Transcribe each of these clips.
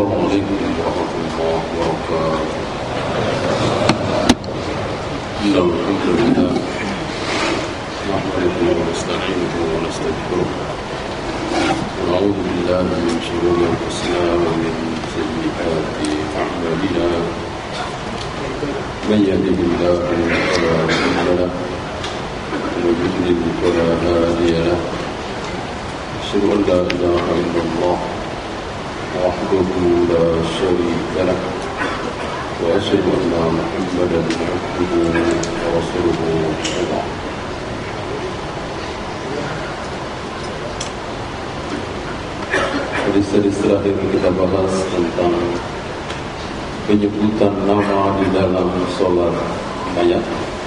Assalamualaikum warahmatullahi wabarakatuh. Alhamdulillah, nahmaduhu wa nasta'inuhu wa nastaghfiruh. Wa na'udzu billahi min shururi anfusina wa min sayyiati a'malina. Man yahdihillahu fala mudilla lahu wa man yudlil fala hadiya lahu. Asyhadu an la ilaha illallah وحده لا شريك له وأشهد أن محمدا عبده ورسوله وبعد. Hadis-hadis terakhir kita bahas tentang penyebutan nama di dalam sholat mayat.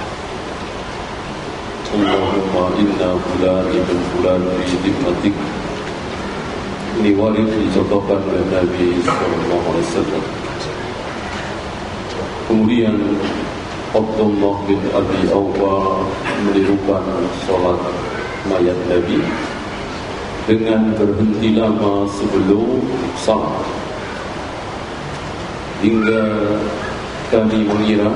Allahumma inna fulan ibn fulan fi dhimmatik. Ini warid dicontohkan oleh Nabi SAW. Kemudian Abdullah bin Abi Awfa menirukan sholat mayat Nabi dengan berhenti lama sebelum salat, hingga kami mengira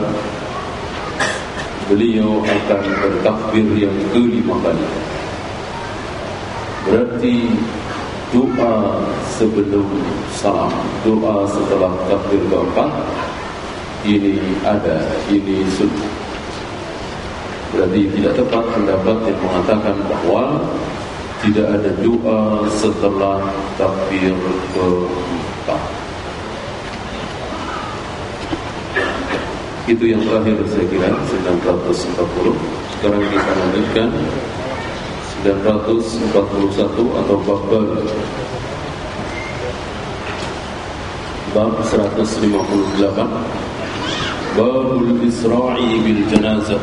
beliau akan bertakbir yang kelima kali. Berarti doa sebelum salam, doa setelah takbir keempat, ini ada, ini sunnah. Berarti tidak tepat pendapat yang mengatakan bahwa tidak ada doa setelah takbir keempat. Itu yang terakhir saya kira 940. Sekarang kita lanjutkan 941 atau bab 158, Babul Isra'i bil Janazah,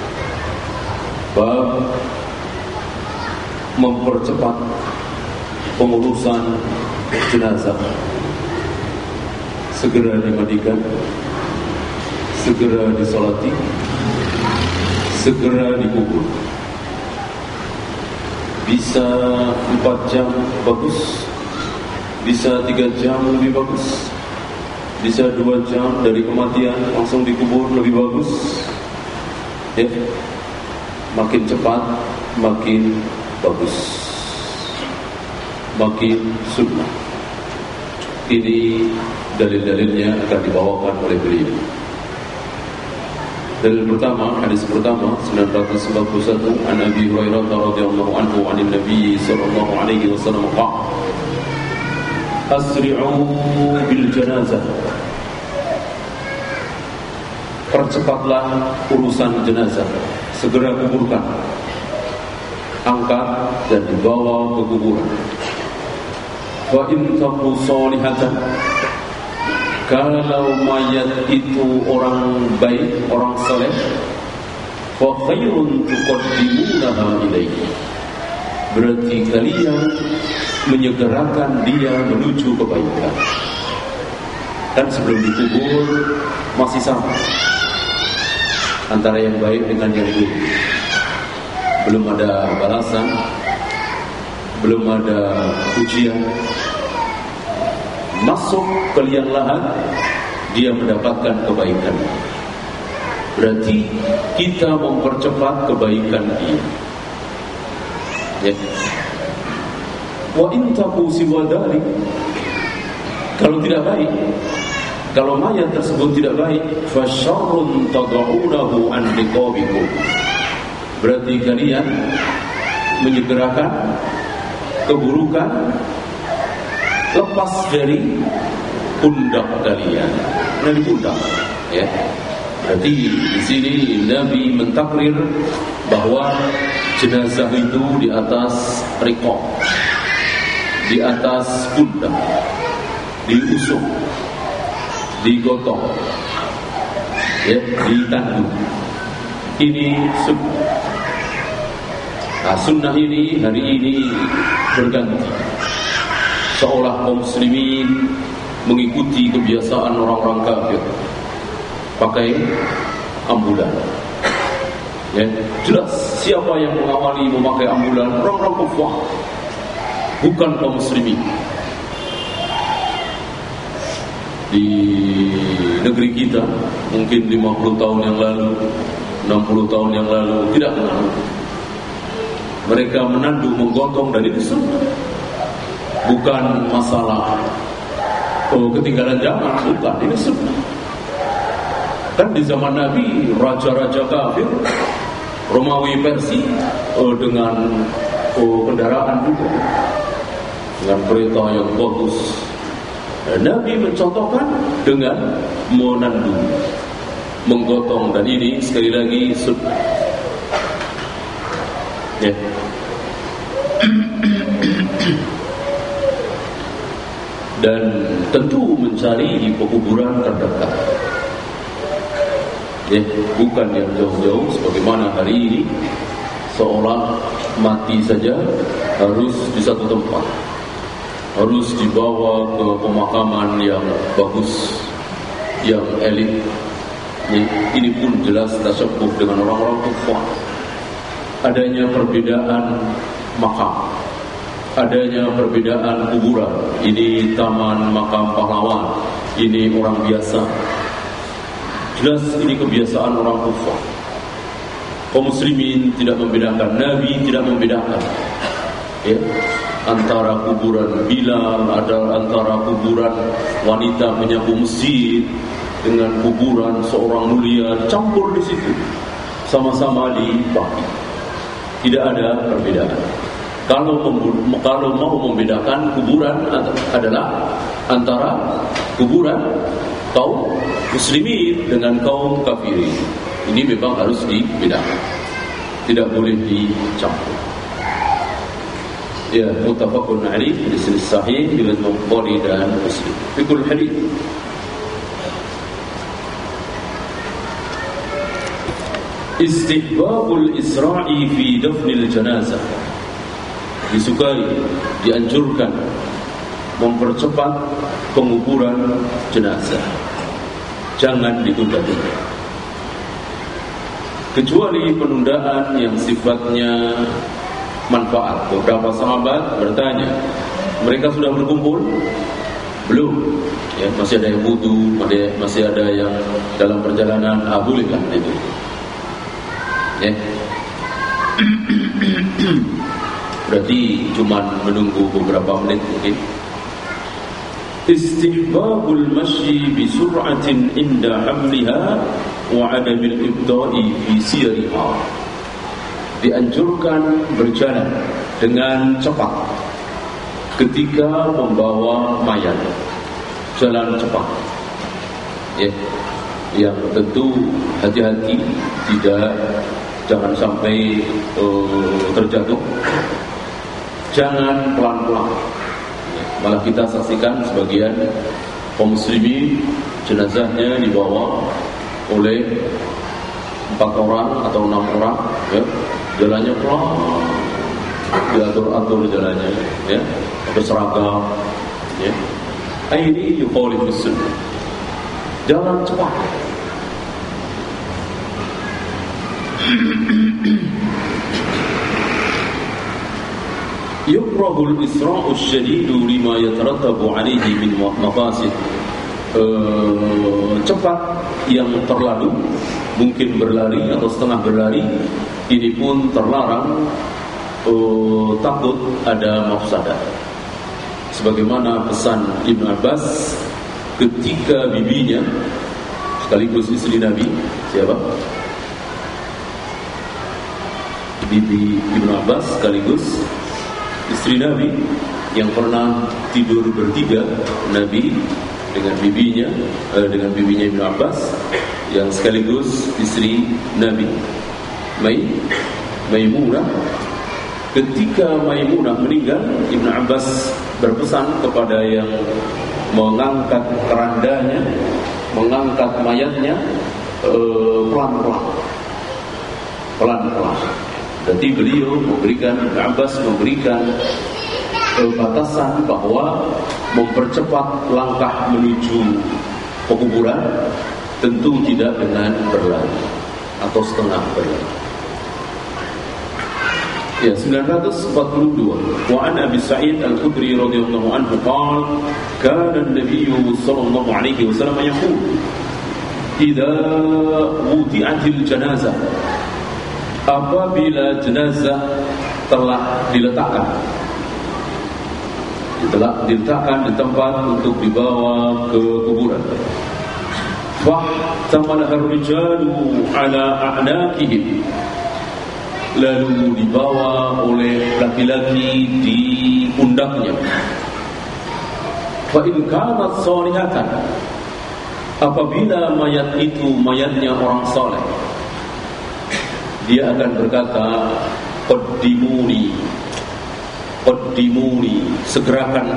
bab mempercepat pengurusan jenazah, segera dimandikan, segera disolati, segera dikubur. Bisa 4 jam bagus, bisa 3 jam lebih bagus, bisa 2 jam dari kematian langsung dikubur lebih bagus. Ya, makin cepat makin bagus, makin sunnah. Ini dalil-dalilnya akan dibawakan oleh beliau. Dalil pertama, hadis pertama 941, an Abi Hurairah radhiyallahu anhu 'anil Nabi sallallahu alaihi wasallam qala asri'u bil janazah, percepatlah urusan jenazah, segera kuburkan, angkat dan dibawa ke kuburan. Wa in taku salihatan, kalau mayat itu orang baik, orang saleh, fa khairun tuqaddimunaha ilaihi, berarti kalian menyegerakan dia menuju kebaikan. Dan sebelum dikubur masih sama antara yang baik dengan yang buruk. Belum ada balasan, belum ada pujian. Masuk ke liang lahat, dia mendapatkan kebaikan. Berarti kita mempercepat kebaikan dia. Ya. Wa in taku siwa dzalik, kalau tidak baik, kalau mayat tersebut tidak baik, fa syarrun tad'unahu an riqabikum, berarti kalian menyegerakan keburukan lepas dari pundak kalian, dari pundak, ya. Berarti di sini Nabi mentakrir bahwa jenazah itu di atas riqab, di atas pundak, diusung, digotong, ya, ditanduk. Ini sunnah. Nah, sunnah ini hari ini berganti. Seolah kaum muslimin mengikuti kebiasaan orang-orang kafir, pakai ambulan. Ya, jelas siapa yang mengawali memakai ambulan, orang-orang kafir, bukan kaum muslimin. di negeri kita mungkin 50 tahun yang lalu, 60 tahun yang lalu tidak kenal. Mereka menandu menggotong dari Islam. Bukan masalah ketinggalan zaman, bukan, ini Islam. Kan di zaman Nabi raja-raja kafir Romawi Persia dengan kendaraan juga, dengan kereta yang bagus. Nabi mencontohkan dengan menandu, menggotong, dan ini sekali lagi sunnah. Ya. Dan tentu mencari di pekuburan terdekat. Ya, bukan yang jauh-jauh sebagaimana hari ini seolah mati saja harus di satu tempat, harus dibawa ke pemakaman yang bagus, yang elit. Ini pun jelas tasyabbuh dengan orang-orang kufar. Adanya perbedaan makam, adanya perbedaan kuburan. Ini taman makam pahlawan, ini orang biasa. Jelas ini kebiasaan orang kufar. Kaum muslimin tidak membedakan, Nabi tidak membedakan, ya, antara kuburan Bilal, antara kuburan wanita menyapu masjid dengan kuburan seorang mulia, campur di situ, sama-sama dibakti. Tidak ada perbedaan. Kalau mau membedakan, kuburan adalah antara kuburan kaum muslimin dengan kaum kafirin. Ini memang harus dibedakan, tidak boleh dicampur. Ya, muttafaqun alaih, hadis sahih riwayat Bukhari dan Muslim. Fikul hadis. Istihbabul isra'i fi dafnil janazah. Disukai, dianjurkan mempercepat penguburan jenazah. Jangan ditunda-tunda. Kecuali penundaan yang sifatnya manfaat. Beberapa sahabat bertanya, mereka sudah berkumpul? Belum. Ya, masih ada yang wudu, masih ada yang dalam perjalanan. Bolehlah itu. Ya. Berarti cuma menunggu beberapa menit mungkin. Istihbabul masyi bi sur'atin inda hamliha wa adamil ibda'i fi siyariha. Dianjurkan berjalan dengan cepat ketika membawa mayat. Jalan cepat. Ya. Yang tentu hati-hati, jangan sampai terjatuh. Jangan pelan-pelan. Malah kita saksikan sebagian kaum muslimin jenazahnya dibawa oleh 4 orang atau 6 orang, ya, jalannya pelan, diatur-atur jalannya, ya, berseragam, ya. Ini yukhalifus sunnah. Jalan cepat. Yukrahul isra'u syadidu lima yatarattabu alaihi min mafasid. Cepat yang terlalu, mungkin berlari atau setengah berlari, ini pun terlarang, takut ada mafsadah. Sebagaimana pesan Ibn Abbas ketika bibinya sekaligus istri Nabi, siapa? Bibi Ibn Abbas sekaligus istri Nabi yang pernah tidur bertiga, Nabi dengan bibinya Ibn Abbas yang sekaligus istri Nabi, Maimunah. Ketika Maimunah meninggal, Ibn Abbas berpesan kepada yang mengangkat kerandanya, mengangkat mayatnya, pelan-pelan. Jadi beliau memberikan, Ibn Abbas memberikan batasan bahwa mempercepat langkah menuju pekuburan tentu tidak dengan berlari atau setengah berlari. Ya, 942. Wa an Abi Sa'id Al-Khudri radhiyallahu anhu qala kana an-nabiy sallallahu alaihi wasallam yaqul idza wudi'atil janazah, apabila jenazah telah diletakkan di tempat untuk dibawa ke kuburan, fahtamalaha ar-rijalu ala a'naqihim, lalu dibawa oleh laki-laki di pundaknya. Fa in kanat salihatan, apabila mayat itu mayatnya orang saleh, dia akan berkata, qaddimuni, segerakan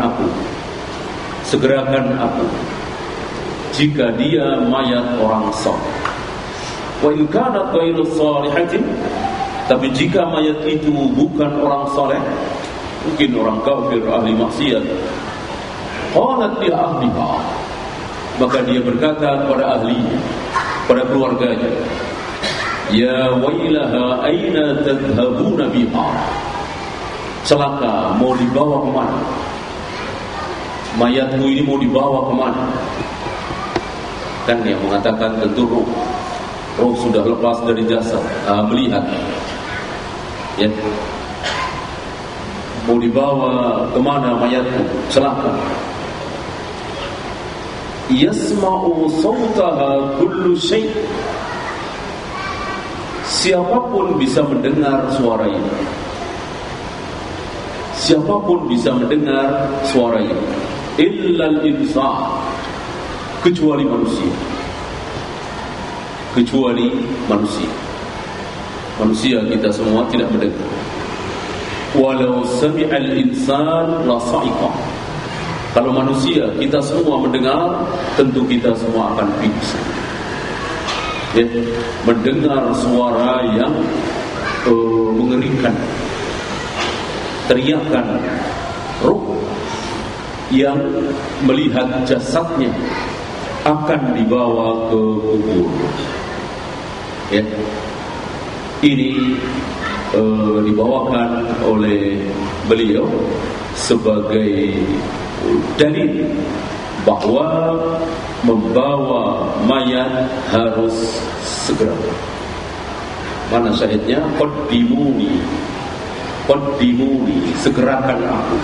aku, jika dia mayat orang saleh. Wa in kanat ghairu salihatin, tapi jika mayat itu bukan orang saleh, mungkin orang kafir, ahli maksiat, qalat li ahliha, maka dia berkata kepada ahlinya, pada keluarganya, ya wailaha aina tadhhabuna biha, celaka, mau dibawa kemana? Mayatmu ini mau dibawa kemana? Kan yang mengatakan tentu roh sudah lepas dari jasad, melihat, ya, mau dibawa kemana mayatmu? Celaka. Yasma'u sawtaha kullu syai', siapapun bisa mendengar suara ini. Siapapun bisa mendengar suara ini, illal insan, kecuali manusia. Manusia kita semua tidak mendengar. Walau sami'al insan la sa'iqa, kalau manusia kita semua mendengar, tentu kita semua akan pingsan. Ya, mendengar suara yang mengerikan, teriakan ruh yang melihat jasadnya akan dibawa ke kubur. Ya, ini dibawakan oleh beliau sebagai dalil bahwa membawa mayat harus segera. Mana syahidnya? Qaddimuni, segerakan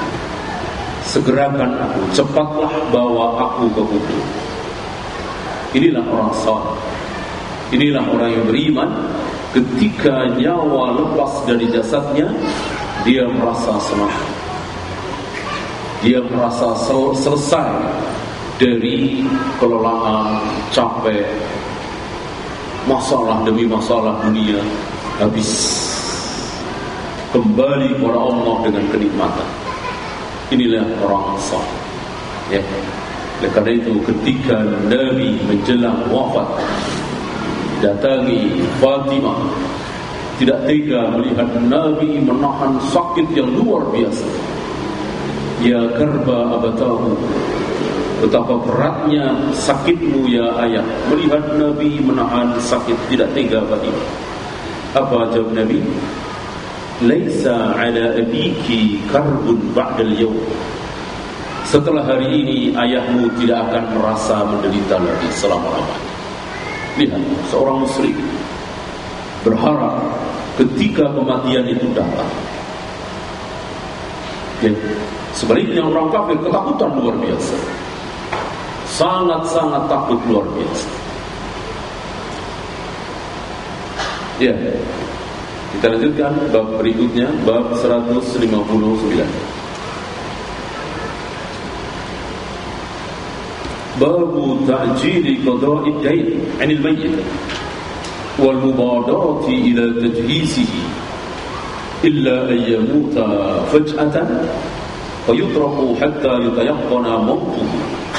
aku, cepatlah bawa aku ke kubur. Inilah orang saleh, inilah orang yang beriman. Ketika nyawa lepas dari jasadnya, dia merasa senang, dia merasa selesai dari kelelahan, capek, masalah demi masalah dunia habis, kembali kepada Allah dengan kenikmatan. Inilah orang saleh. Ya. Oleh karena itu, ketika Nabi menjelang wafat, datangi Fatimah, tidak tega melihat Nabi menahan sakit yang luar biasa. Ya karba abatahu, betapa beratnya sakitmu ya ayah. Melihat Nabi menahan sakit, tidak tega Fatimah. Apa jawab Nabi? Laisa ala abiki karbun ba'dal yawm, setelah hari ini ayahmu tidak akan merasa menderita lagi selama-lamanya. Lihat, seorang muslim berharap ketika kematian itu datang. Ya, sebaliknya orang kafir ketakutan luar biasa, sangat-sangat takut luar biasa. Ya, kita lanjutkan bab berikutnya, bab 159. Babu ta'jili qada'i ad-dain 'anil mayyit wal mubadarati ila tajhizihi illa an yamuta faj'atan wa yutraku hatta yutayaqqana mautuhu.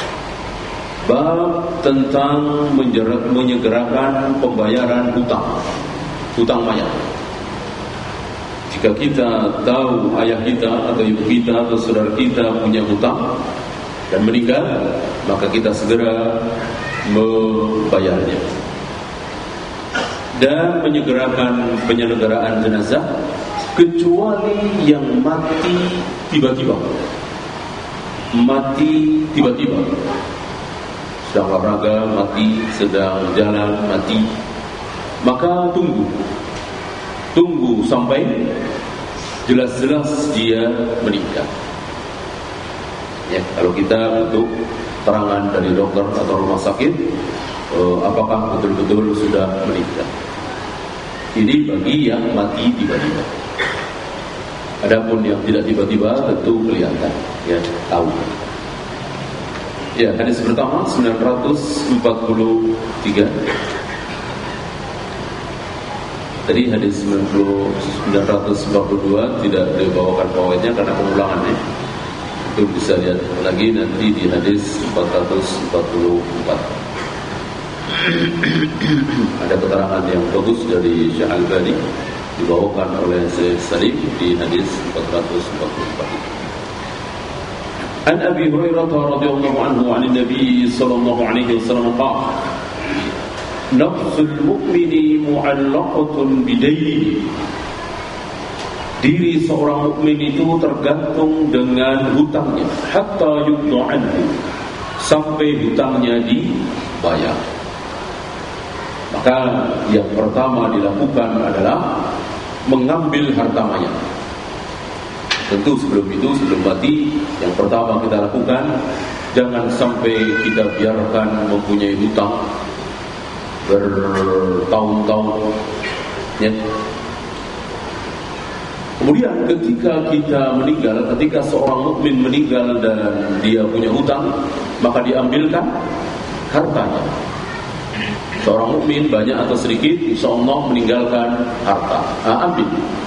Bab tentang menyegerakan pembayaran hutang mayat. Jika kita tahu ayah kita atau ibu kita atau saudara kita punya hutang dan meninggal, maka kita segera membayarnya. Dan menyegerakan penyelenggaraan jenazah kecuali yang mati tiba-tiba. Mati tiba-tiba. Sedang olahraga mati, sedang jalan mati. Maka tunggu sampai jelas-jelas dia meninggal. Ya, kalau kita butuh terangan dari dokter atau rumah sakit, apakah betul-betul sudah meninggal. Ini bagi yang mati tiba-tiba. Adapun yang tidak tiba-tiba tentu kelihatan, ya, tahu. Ya, hadis pertama 943. Tadi hadis 942 tidak dibawakan poinnya karena pengulangannya. Itu bisa lihat lagi nanti di hadis 444. Ada keterangan yang bagus dari Syekh Al-Albani dibawakan oleh Syekh Salim di hadis 444. An Abi Hurairah radhiyallahu anhu 'an Nabi sallallahu alaihi wasallam qala nafsul mu'mini mu'allaqatun bidaynihi. Diri seorang mukmin itu tergantung dengan hutangnya hatta yuqda anhu, sampai hutangnya dibayar. Maka yang pertama dilakukan adalah mengambil harta mayat. Tentu sebelum itu, sebelum mati, yang pertama kita lakukan, jangan sampai kita biarkan mempunyai hutang bertahun-tahun, ya. Kemudian ketika kita meninggal, ketika seorang mukmin meninggal dan dia punya hutang, maka diambilkan hartanya. Seorang mukmin banyak atau sedikit, insya Allah meninggalkan harta. Ambil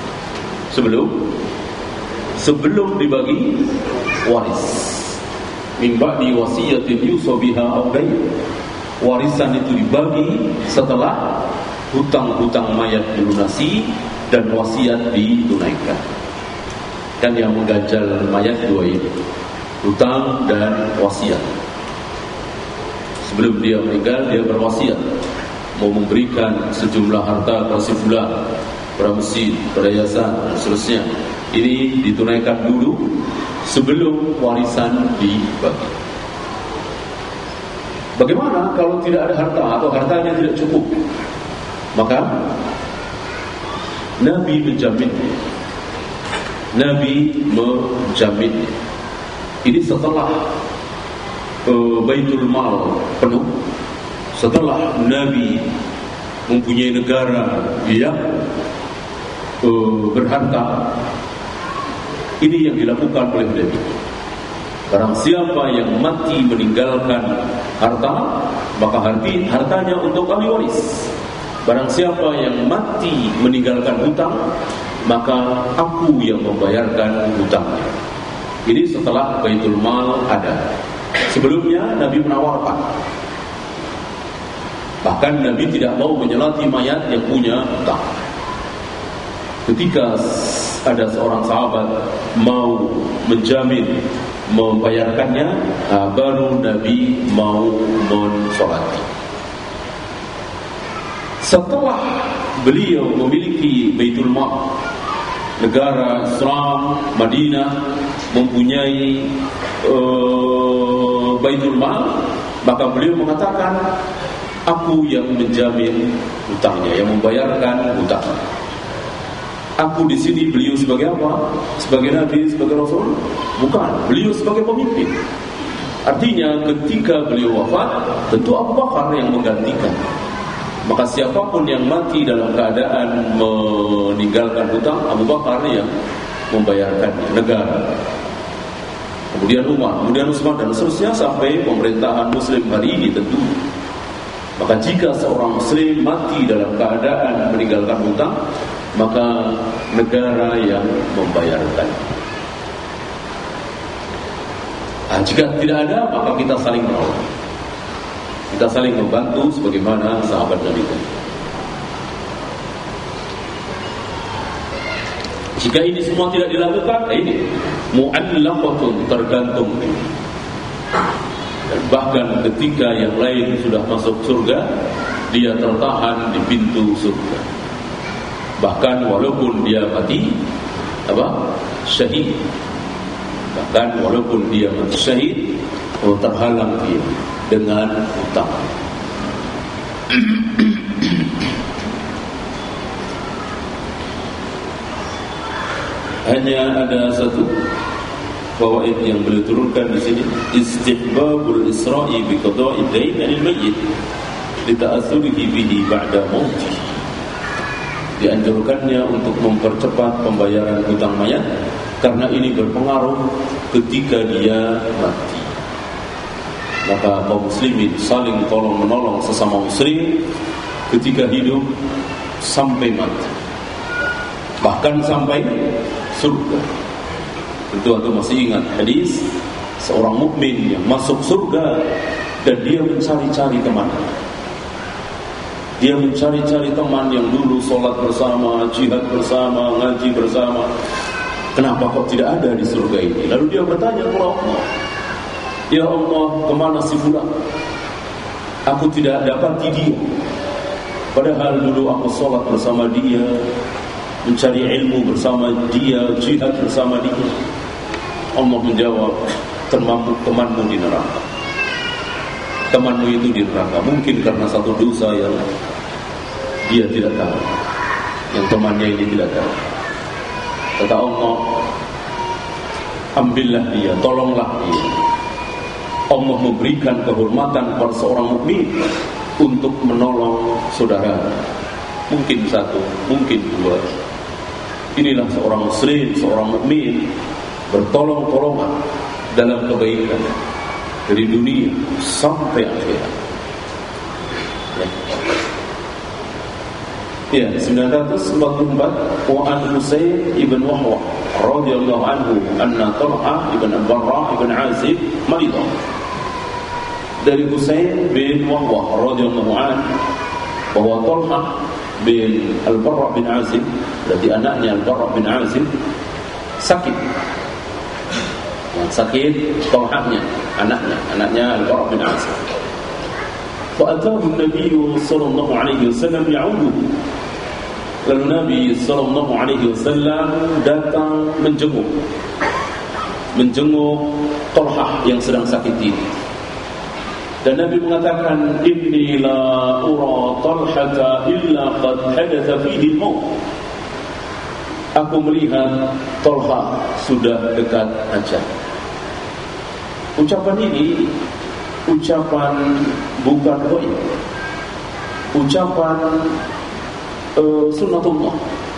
sebelum dibagi waris. Min ba'di wasiyatin yusa biha aw dayn. Warisan itu dibagi setelah hutang-hutang mayat dilunasi dan wasiat ditunaikan. Kan yang mengganjal mayat dua ini, hutang dan wasiat. Sebelum dia meninggal, dia berwasiat mau memberikan sejumlah harta ke si fulan, pada masjid, pada yayasan, dan seterusnya. Ini ditunaikan dulu sebelum warisan dibagi. Bagaimana kalau tidak ada harta atau hartanya tidak cukup? Maka Nabi menjamin. Ini setelah Baitul Mal penuh, setelah Nabi mempunyai negara yang berharta. Ini yang dilakukan oleh Nabi. Barang siapa yang mati meninggalkan harta, maka hartanya untuk ahli waris. Barang siapa yang mati meninggalkan hutang, maka aku yang membayarkan hutangnya. Ini setelah Baitul Mal ada. Sebelumnya Nabi menawarkan. Bahkan Nabi tidak mau menyelati mayat yang punya hutang. Ketika ada seorang sahabat mau menjamin membayarkannya, baru Nabi mau mensolati. Setelah beliau memiliki Baitul Mal, negara Islam, Madinah mempunyai Baitul Mal, maka beliau mengatakan, aku yang menjamin hutangnya, yang membayarkan hutang. Aku di sini, beliau sebagai apa? Sebagai Nabi, sebagai Rasul? Bukan, beliau sebagai pemimpin. Artinya ketika beliau wafat, tentu Abu Bakar yang menggantikan. Maka siapapun yang mati dalam keadaan meninggalkan hutang, Abu Bakar yang membayarkan negara. Kemudian Umar, kemudian Utsman, dan seterusnya sampai pemerintahan Muslim hari ini tentu. Maka jika seorang Muslim mati dalam keadaan meninggalkan hutang, maka negara yang membayarkan. Jika tidak ada, maka kita saling menolong. Kita saling membantu sebagaimana sahabat Nabi tadi. Jika ini semua tidak dilakukan, ini mu'allaqatun, tergantung. Dan bahkan ketika yang lain sudah masuk surga, dia tertahan di pintu surga. Bahkan walaupun dia mati syahid, bahkan walaupun dia mati syahid, terhalang dia dengan hutang. Hanya ada satu fawaid yang beliau turunkan di sini, istihbabul isra'i bi qada'i dayn lil mayyit li ta'assurihi bihi ba'da mautih. Dianjurkannya untuk mempercepat pembayaran hutang mayat karena ini berpengaruh ketika dia mati. Maka kaum muslimin saling tolong menolong sesama muslim ketika hidup sampai mati, bahkan sampai surga. Tentu antum masih ingat hadis seorang mukmin yang masuk surga dan dia mencari-cari teman. Dia mencari-cari teman yang dulu sholat bersama, jihad bersama, ngaji bersama. Kenapa kok tidak ada di surga ini? Lalu dia bertanya kepada Allah, ya Allah, kemana si fulan? Aku tidak dapati dia. Padahal dulu aku sholat bersama dia, mencari ilmu bersama dia, jihad bersama dia. Allah menjawab, temanmu di neraka. Temanmu itu di neraka mungkin karena satu dosa yang dia tidak tahu, yang temannya ini tidak tahu. Kata Allah, ambillah dia, tolonglah dia. Allah memberikan kehormatan kepada seorang mukmin untuk menolong saudara. Mungkin satu, mungkin dua. Inilah seorang muslim, seorang mukmin bertolong-tolongan dalam kebaikan dari dunia sampai akhirat. Ya, 944 wa an Husain ibn Wahwah radhiyallahu anhu anna Talha ibn Al-Barra ibn Azib maridah. Dari Husain bin Wahwah radhiyallahu anhu bahwa Talha bin Al-Barra bin Azib, berarti anaknya Al-Barra bin Azib, sakit. Yang sakit Talhanya, anaknya Al-Barra bin Azib. Fa'atahu Nabi sallallahu alaihi wasallam ya'uduhu. Lalu Nabi sallallahu alaihi wasallam datang menjenguk Talha yang sedang sakit ini. Dan Nabi mengatakan, inni la ura Talhata illa qad hadatha fihi al-maut. Aku melihat Talha sudah dekat ajal. Ucapan ini ucapan bukan ghaib, ucapan sunnatullah.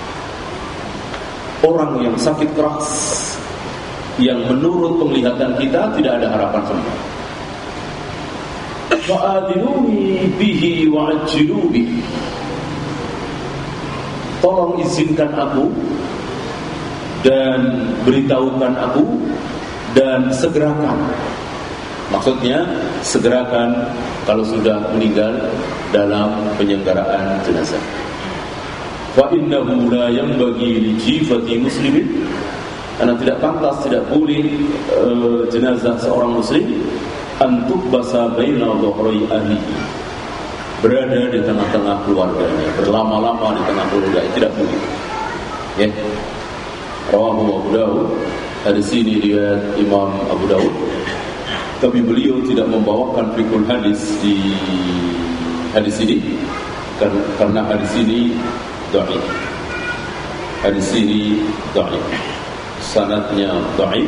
Orang yang sakit keras, yang menurut penglihatan kita tidak ada harapan sembuh, fa'adinuni bihi wa'ajjilu bihi, tolong izinkan aku dan beritahukan aku dan segerakan. Maksudnya segerakan kalau sudah meninggal dalam penyelenggaraan jenazah. Fa innahu la yanbaghi li jifati muslimin, karena tidak pantas, tidak boleh jenazah seorang muslim antuk basa baina dhahri ahlihi, berada di tengah-tengah keluarganya, berlama-lama di tengah keluarga, tidak boleh. Ya. Rawahu Abu Dawud. Hadis ini riwayat Imam Abu Dawud. Tapi beliau tidak membawakan fikul hadis di hadis ini karena hadis ini dhaif. Hadis ini dhaif. Sanadnya dhaif.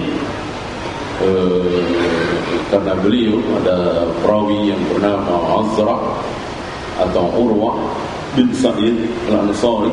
Karena beliau ada perawi yang bernama Azra atau Urwah bin Sa'id Al-Ansari,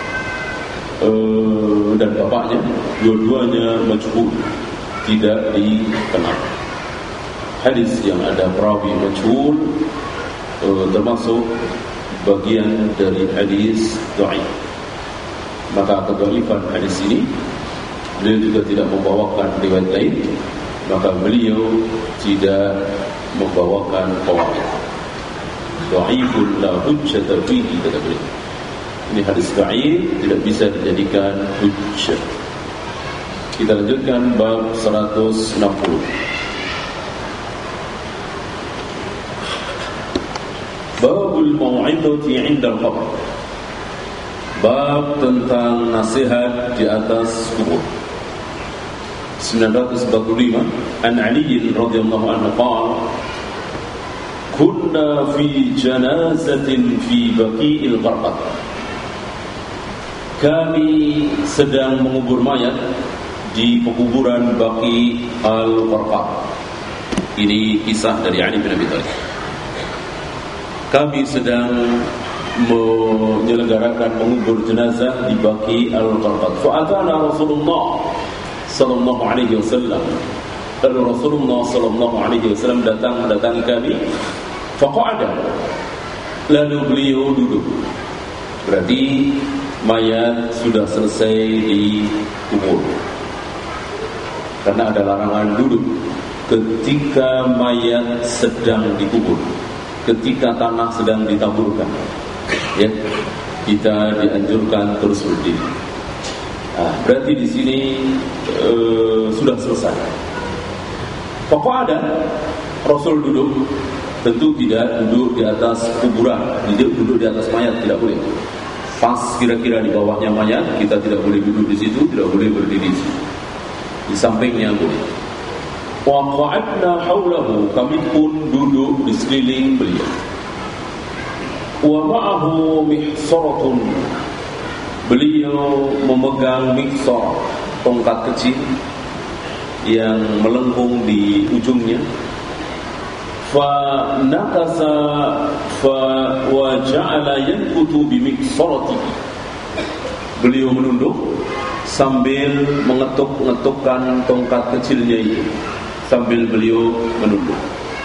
dan bapaknya, dua-duanya majhul, tidak dikenal. Hadis yang ada perawi majhul termasuk bagian dari hadis dhaif. Maka kedhaifan hadis ini, beliau juga tidak membawakan riwayat lain, maka beliau tidak membawakan qawaid. Dhaifun la hujjata fihi, kata beliau. Ini hadis dhaif, tidak bisa dijadikan hujjah. Kita lanjutkan bab 160. Babul mau'izati 'inda al-qabr. Bab tentang nasihat di atas kubur. 945 An Ali radhiyallahu anhu qala kunna fi janazatin fi Baqi'il Gharqad. Kami sedang mengubur mayat di pekuburan Baqi' al-Gharqad. Ini kisah dari Ali bin Abi Thalib. Kami sedang menyelenggarakan mengubur jenazah di Baqi' al-Gharqad. Fa'atana Rasulullah sallallahu alaihi wasallam. Lalu Rasulullah sallallahu alaihi wasallam mendatangi kami. Faqa'ada. Lalu beliau duduk. Berarti mayat sudah selesai dikubur. Karena ada larangan duduk ketika mayat sedang dikubur, ketika tanah sedang ditaburkan. Ya, kita dianjurkan terus berdiri. Berarti di sini sudah selesai. Pokok ada Rasul duduk, tentu tidak duduk di atas kuburan, duduk di atas mayat, tidak boleh. Pas kira-kira di bawahnya mayat, kita tidak boleh duduk di situ, tidak boleh berdiri di situ. Di sampingnya boleh. Wa qa'adna haulahu, kami pun duduk di sekeliling beliau. Wa ma'ahu mihsaratun, beliau memegang miksar, tongkat kecil yang melengkung di ujungnya. Fa nakasa fa wa ja'ala yanqutu bi miksaratihi, beliau menunduk sambil mengetuk-ngetukkan tongkat kecilnya itu, sambil beliau menunduk.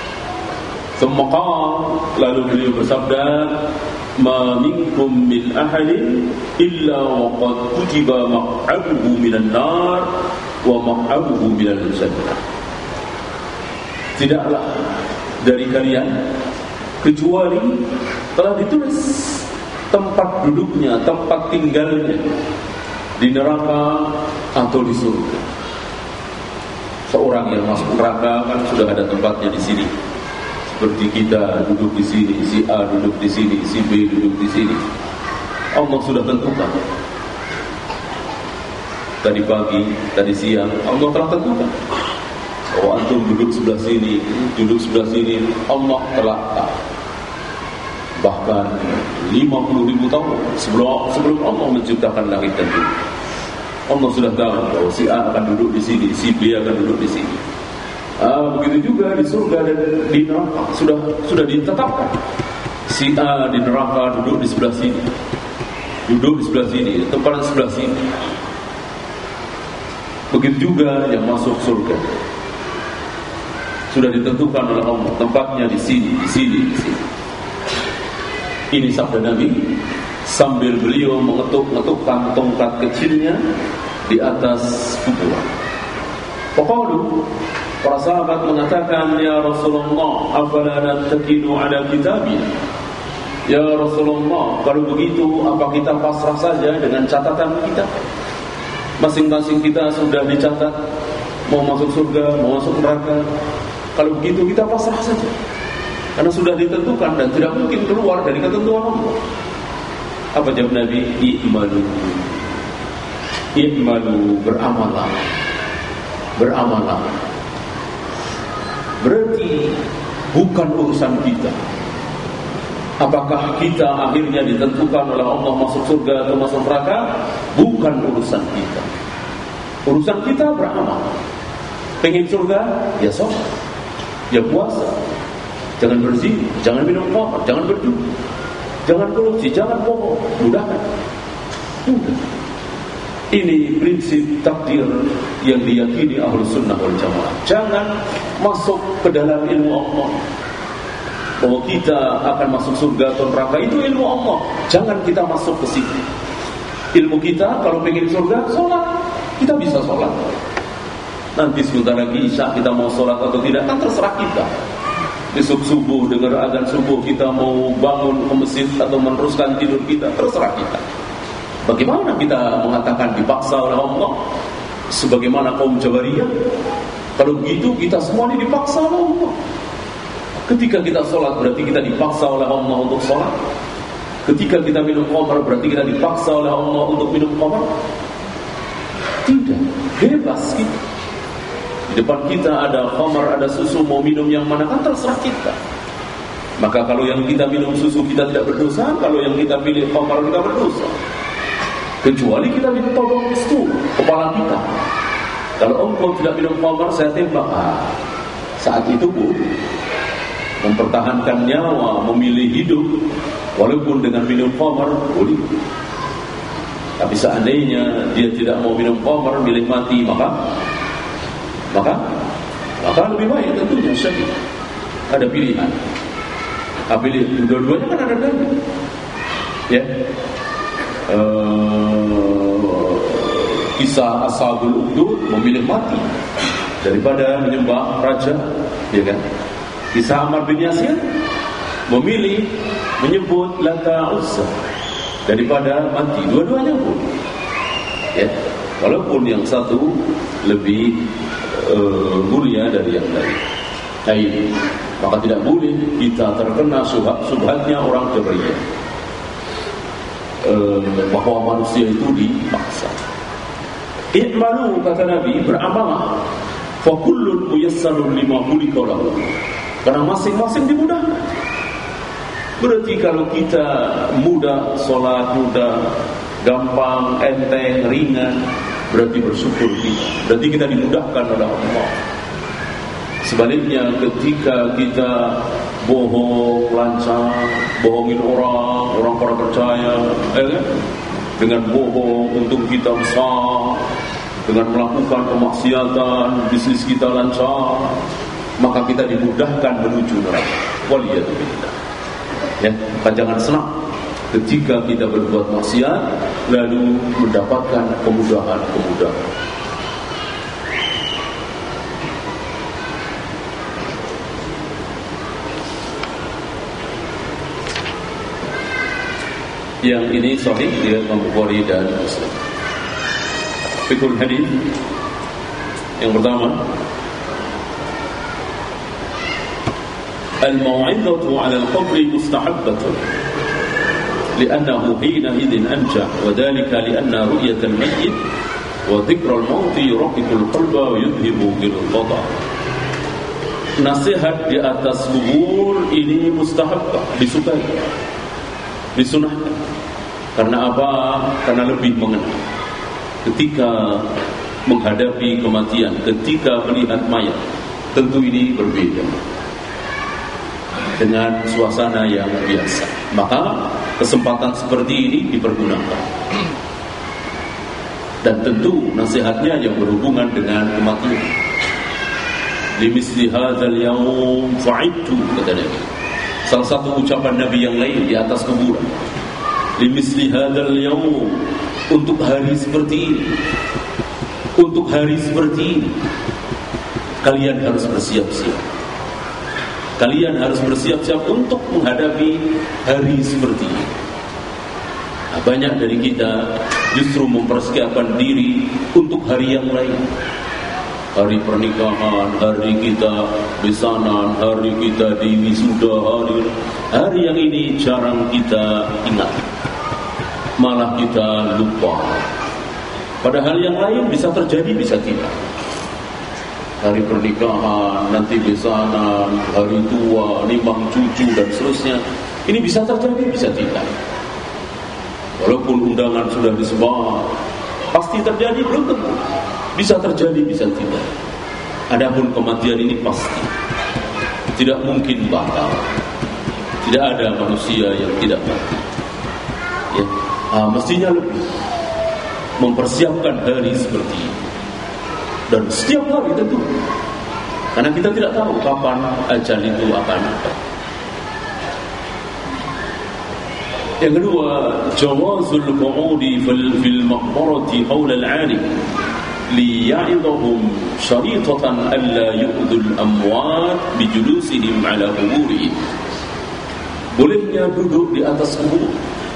Lalu beliau bersabda, ma minkum min ahadin illa waqad kutiba maq'aduhu minan nar wa maq'aduhu minal jannah. Tidaklah dari kalian kecuali telah ditulis tempat duduknya, tempat tinggalnya di neraka atau di surga. Seorang yang masuk neraka kan sudah ada tempatnya di sini. Seperti kita duduk di sini, si A duduk di sini, si B duduk di sini. Allah sudah tentukan. Tadi pagi, tadi siang, Allah telah tentukan. Oh, antum duduk sebelah sini, duduk sebelah sini, Allah telah tahu. Bahkan 50.000 tahun sebelum Allah menciptakan langit dan bumi, Allah sudah tahu bahwa si A akan duduk di sini, si B akan duduk di sini. Begitu juga di surga dan di neraka sudah ditetapkan. Si A di neraka duduk di sebelah sini, duduk di sebelah sini, tempat sebelah sini. Begitu juga yang masuk surga, sudah ditentukan oleh Allah tempatnya di sini, di sini, di sini. Ini sabda Nabi sambil beliau mengetuk-ngetukkan tongkat kecilnya di atas kuburan. Faqalu, para sahabat mengatakan, ya Rasulullah, afala nattakilu ala kitabina? Ya Rasulullah, kalau begitu apa kita pasrah saja dengan catatan kita? Masing-masing kita sudah dicatat, mau masuk surga, mau masuk neraka. Kalau begitu kita pasrah saja, karena sudah ditentukan dan tidak mungkin keluar dari ketentuan Allah. Apa jawab Nabi? I'malu, beramalah. Beramalah. Berarti bukan urusan kita apakah kita akhirnya ditentukan oleh Allah masuk surga atau masuk neraka. Bukan urusan kita. Urusan kita beramal. Pengen surga, ya sholat, ya puasa, jangan berzina, jangan minum khamr, jangan berjudi, jangan korupsi, jangan bohong. Mudahkan. Ini prinsip takdir yang diyakini Ahlus Sunnah wal Jamaah. Jangan masuk ke dalam ilmu Allah bahwa kita akan masuk surga atau neraka, itu ilmu Allah. Jangan kita masuk ke situ. Ilmu kita kalau pengen surga, sholat, kita bisa sholat. Nanti sebentar lagi Isya kita mau sholat atau tidak kan terserah kita. Besok subuh dengar azan subuh kita mau bangun ke masjid atau meneruskan tidur kita, terserah kita. Bagaimana kita mengatakan dipaksa oleh Allah? Sebagaimana kaum Jabariyah. Kalau begitu kita semua ini dipaksa oleh Allah. Ketika kita sholat berarti kita dipaksa oleh Allah untuk sholat. Ketika kita minum khamar berarti kita dipaksa oleh Allah untuk minum khamar? Tidak, bebas kita. Di depan kita ada khamar, ada susu, mau minum yang mana kan terserah kita. Maka kalau yang kita minum susu kita tidak berdosa, kalau yang kita pilih khamar kita berdosa. Kecuali kita ditodong itu kepala kita. Kalau engkau tidak minum khamar saya tembak. Saat itu pun mempertahankan nyawa, memilih hidup walaupun dengan minum khamar boleh. Tapi seandainya dia tidak mau minum khamar, milih mati, maka lebih baik tentunya syahid. Ada pilihan. Pilih dua-duanya kan ada dalil. Ya. Kisah Ashabul Ukhdud memilih mati daripada menyembah raja, ya kan? Kisah Ammar bin Yasir memilih menyebut Lata Uzza daripada mati. Dua-duanya pun, ya, walaupun yang satu lebih mulia dari yang lain. Maka tidak boleh kita terkena subhatnya orang Jabariyah, bahwa manusia itu dipaksa. I'malu, kata Nabi, beramallah, fa kullun muyassarun lima khuliqa lahu. Karena masing-masing dimudahkan. Berarti kalau kita mudah sholat, mudah, gampang, enteng, ringan, berarti bersyukur kita. Berarti kita dimudahkan oleh Allah. Sebaliknya ketika kita bohong, lancar, bohongin orang pada percaya, dengan bohong untung kita besar, dengan melakukan kemaksiatan bisnis kita lancar, maka kita dimudahkan menuju neraka. Waliyadzubillah. Ya, maka jangan senang ketika kita berbuat maksiat lalu mendapatkan kemudahan-kemudahan. Yang ini sahih riwayat Imam Bukhari dan Muslim. Fiqhul hadis yang pertama, al-mau'izatu 'ala al-qabri mustahabbatun li'annahu hina idhin anjah wa dhalika li'anna ru'yat al-mayyit wa dhikra al-maut yuraqiqu al-qalba wa yudhibu ghilzata. Nasihat di atas kubur ini mustahabbah, disukai, disunahkan. Karena apa? Karena lebih mengenal. Ketika menghadapi kematian, ketika melihat mayat, tentu ini berbeda dengan suasana yang biasa. Maka kesempatan seperti ini dipergunakan. Dan tentu nasihatnya yang berhubungan dengan kematian. Limisli hadzal yaum fa'idtu, kata Nabi. Salah satu ucapan Nabi yang lain di atas kuburan, limisli hadzal yaum, untuk hari seperti ini, untuk hari seperti ini kalian harus bersiap-siap. Kalian harus bersiap-siap untuk menghadapi hari seperti ini. Nah, banyak dari kita justru mempersiapkan diri untuk hari yang lain. Hari pernikahan, hari kita besanan, hari kita di wisuda, hari yang ini jarang kita ingat, malah kita lupa. Padahal yang lain bisa terjadi, bisa tidak. Hari pernikahan, nanti besanan, hari tua, nimang cucu dan seterusnya, ini bisa terjadi, bisa tidak. Walaupun undangan sudah disebar, pasti terjadi, belum tentu. Bisa terjadi, bisa tidak. Adapun kematian ini pasti, tidak mungkin batal. Tidak ada manusia yang tidak mati. Ya, mestinya lebih mempersiapkan hari seperti ini. Dan setiap hari tentu, karena kita tidak tahu kapan ajal itu akan datang. Yang kedua, jawazul qu'udi fil maqbarati hawla al-'alim liya'idhum syaritatan alla yu'dhul amwat bijulusihim 'ala quburihim. Bolehnya duduk di atas kubur,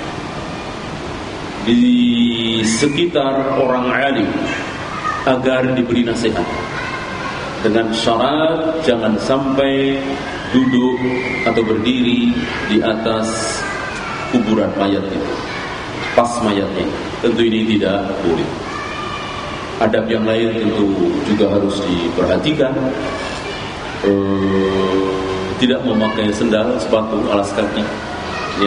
di sekitar orang alim, agar diberi nasihat, dengan syarat jangan sampai duduk atau berdiri di atas kuburan mayat itu, pas mayatnya. Tentu ini tidak boleh. Adab yang lain tentu juga harus diperhatikan. Tidak memakai sendal, sepatu, alas kaki, ya.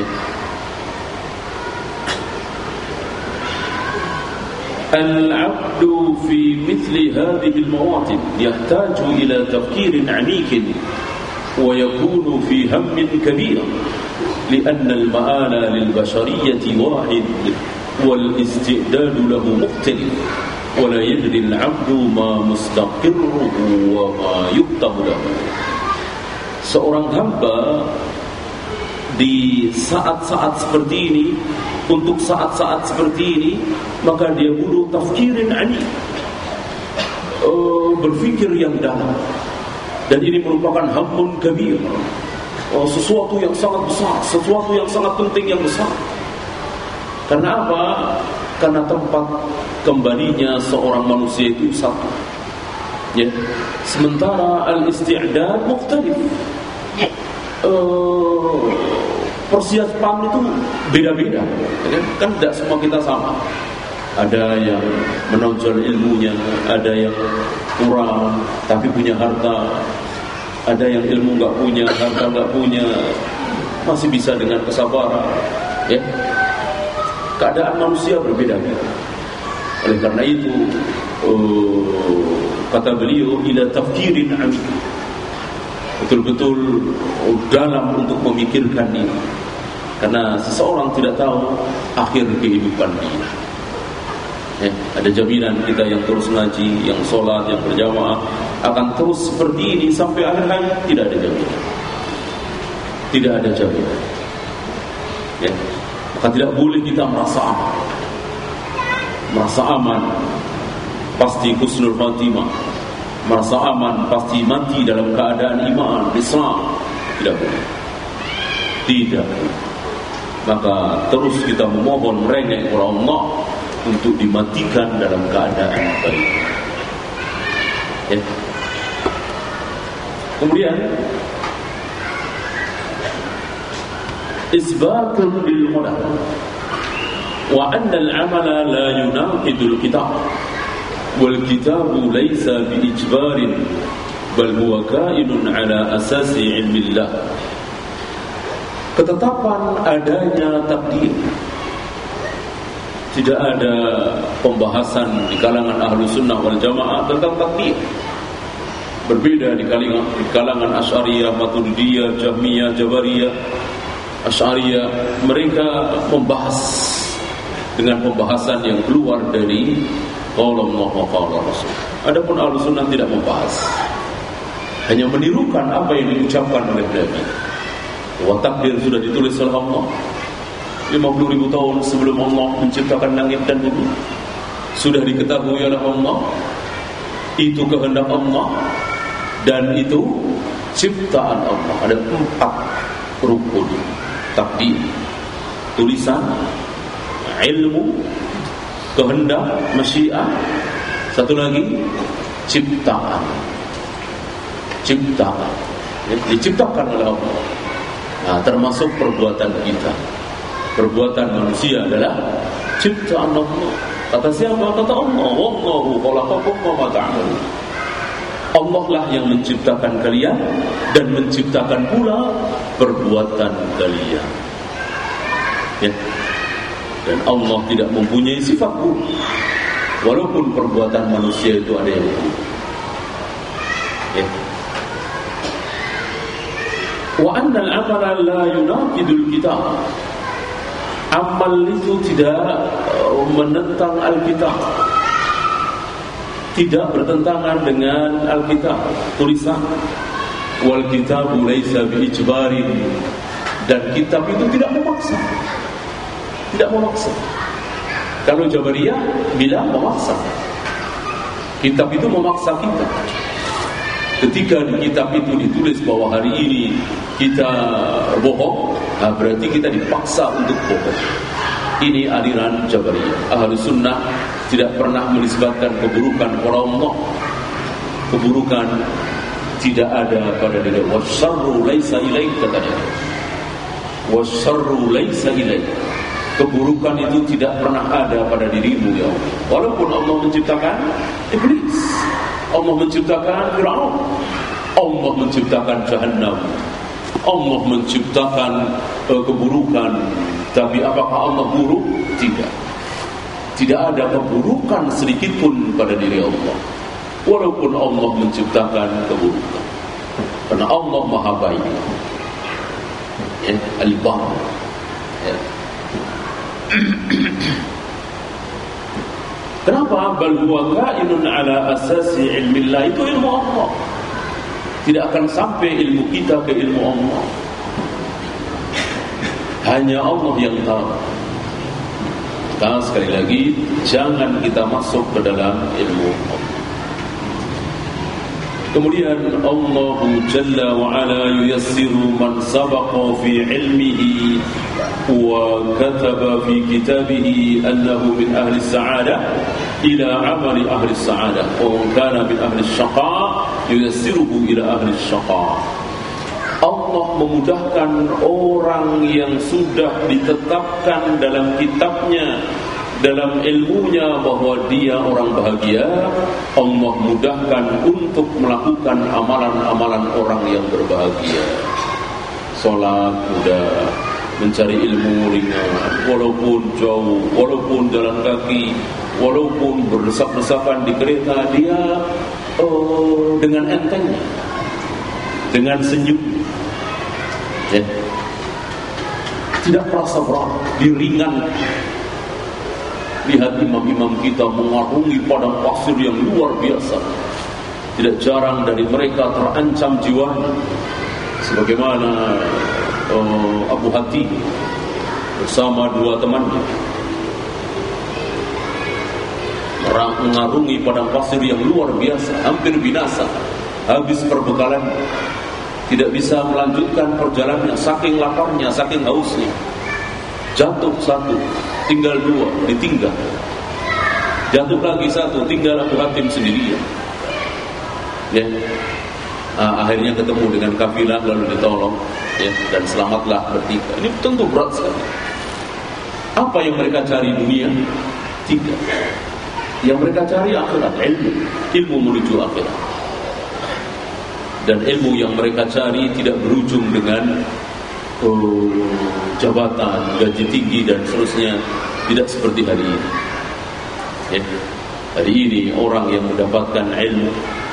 Al-'abdu fi mithli hadhihi al-mawatin yahtaju ila tafkirin 'amiq wa yakunu fi hammin kabir li'anna al-ma'ala lil-bashariyati wahid wal-istidad lahu mukhtalif wa la yadri al-'abdu ma mustaqirruhu wa ma yuktabu lahu. Seorang hamba di saat-saat seperti ini, untuk saat-saat seperti ini, maka dia butuh tafkirin ani, berfikir yang dalam. Dan ini merupakan hammun kabir, sesuatu yang sangat besar, sesuatu yang sangat penting, yang besar. Karena apa? Karena tempat kembalinya seorang manusia itu satu, ya. Sementara al-isti'dad mukhtalif. Persiapan itu beda-beda, kan tidak semua kita sama. Ada yang menonjol ilmunya, ada yang kurang tapi punya harta, ada yang ilmu nggak punya, harta nggak punya, masih bisa dengan kesabaran, ya. Keadaan manusia berbeda-beda. Oleh karena itu, kata beliau, ila tafkirin amik, betul-betul dalam untuk memikirkan ini. Karena seseorang tidak tahu akhir kehidupan dia, ya. Ada jaminan kita yang terus ngaji, yang sholat, yang berjamaah akan terus seperti ini sampai akhir hayat? Tidak ada jaminan. Tidak ada jaminan, ya. Maka tidak boleh kita merasa aman. Merasa aman pasti husnul khatimah, merasa aman pasti mati dalam keadaan iman, Islam. Tidak boleh. Tidak. Maka terus kita memohon merengek kepada Allah untuk dimatikan dalam keadaan baik, ya. Kemudian isbatun lil qadar wa anna al-amala la yunaqidul kitab wal kitabu laysa bi ijbarin bal huwa kainun ala asasi ilmillah. Ketetapan adanya takdir, tidak ada pembahasan di kalangan ahlu sunnah wal jamaah tentang takdir. Berbeda di kalangan Asy'ariyah, Maturidiyah, Jahmiyah, Jabariyah. Asy'ariyah mereka membahas dengan pembahasan yang keluar dari qaul Allah wa qaul Rasul. Adapun ahlu sunnah tidak membahas, hanya menirukan apa yang diucapkan oleh Nabi. Wa takdir sudah ditulis oleh Allah 50.000 tahun sebelum Allah menciptakan langit dan bumi. Sudah diketahui oleh Allah, itu kehendak Allah, dan itu ciptaan Allah. Ada 4 rukun takdir: tulisan, ilmu, kehendak, masyiah, satu lagi ciptaan. Ciptaan, diciptakan oleh Allah. Nah, termasuk perbuatan kita. Perbuatan manusia adalah ciptaan Allah. Kata siapa? Kata Allah. Wallahu khalaqakum wa ma ta'malun. Allah lah yang menciptakan kalian dan menciptakan pula perbuatan kalian, ya. Dan Allah tidak mempunyai sifat buruk, walaupun perbuatan manusia itu ada yang buruk, ya. Wa anna al-amala la yunaqidul kitab. Amal itu tidak menentang Alkitab, tidak bertentangan dengan Alkitab, tulisan. Wal kitabu laisa bi ijbarin, dan kitab itu tidak memaksa. Tidak memaksa. Kalau Jabariyah bilang memaksa. Kitab itu memaksa kita. Ketika di kitab itu ditulis bahwa hari ini kita bohong, nah berarti kita dipaksa untuk bohong. Ini aliran Jabariyah. Ahlu sunnah tidak pernah menisbatkan keburukan kepada Allah. Keburukan tidak ada pada diri. Wasyarru laisa ilaik, katanya. wasyarru laisa ilaik. Keburukan itu tidak pernah ada pada dirimu ya Allah. Walaupun Allah menciptakan iblis, Allah menciptakan Fir'aun, Allah menciptakan Jahannam, Allah menciptakan keburukan, tapi apakah Allah buruk? Tidak. Tidak ada keburukan sedikit pun pada diri Allah, walaupun Allah menciptakan keburukan, karena Allah Maha Baik, ya, Al-Bar, ya. Kenapa? Bal huwa kainun ala asasi ilmillah. Itu ilmu Allah. Tidak akan sampai ilmu kita ke ilmu Allah. Hanya Allah yang tahu. Kita sekali lagi, jangan kita masuk ke dalam ilmu Allah. Kemudian Allah Jalla wa Ala yuyassiru man sabaqa fi ilmihi wa kataba fi kitabihi annahu min ahli as-sa'adah ila amali ahli as-sa'adah wa man kana min ahli asy-syaqa yuyassiruhu ila ahli asy-syaqa. Allah memudahkan orang yang sudah ditetapkan dalam kitabnya, dalam ilmunya bahwa dia orang bahagia. Allah mudahkan untuk melakukan amalan-amalan orang yang berbahagia. Salat mudah, mencari ilmu ringan, walaupun jauh, walaupun jalan kaki, walaupun berdesak-desakan di kereta, dia dengan entengnya, dengan senyum, ya, tidak merasa berat, diringankan. Lihat imam-imam kita mengarungi padang pasir yang luar biasa. Tidak jarang dari mereka terancam jiwanya, sebagaimana Abu Hati bersama dua temannya mengarungi padang pasir yang luar biasa, hampir binasa, habis perbekalan, tidak bisa melanjutkan perjalanannya, saking laparnya, saking hausnya. Jatuh satu, tinggal dua, ditinggal. Jatuh lagi satu, tinggal Abu Hatim sendirian. Ya. Akhirnya ketemu dengan kafilah, lalu ditolong, ya, dan selamatlah bertiga. Ini tentu berat sekali. Apa yang mereka cari dunia? Tidak. Yang mereka cari akhirat, ilmu menuju akhirat. Dan ilmu yang mereka cari tidak berujung dengan jabatan, gaji tinggi dan seterusnya. Tidak seperti hari ini, ya. Hari ini orang yang mendapatkan ilmu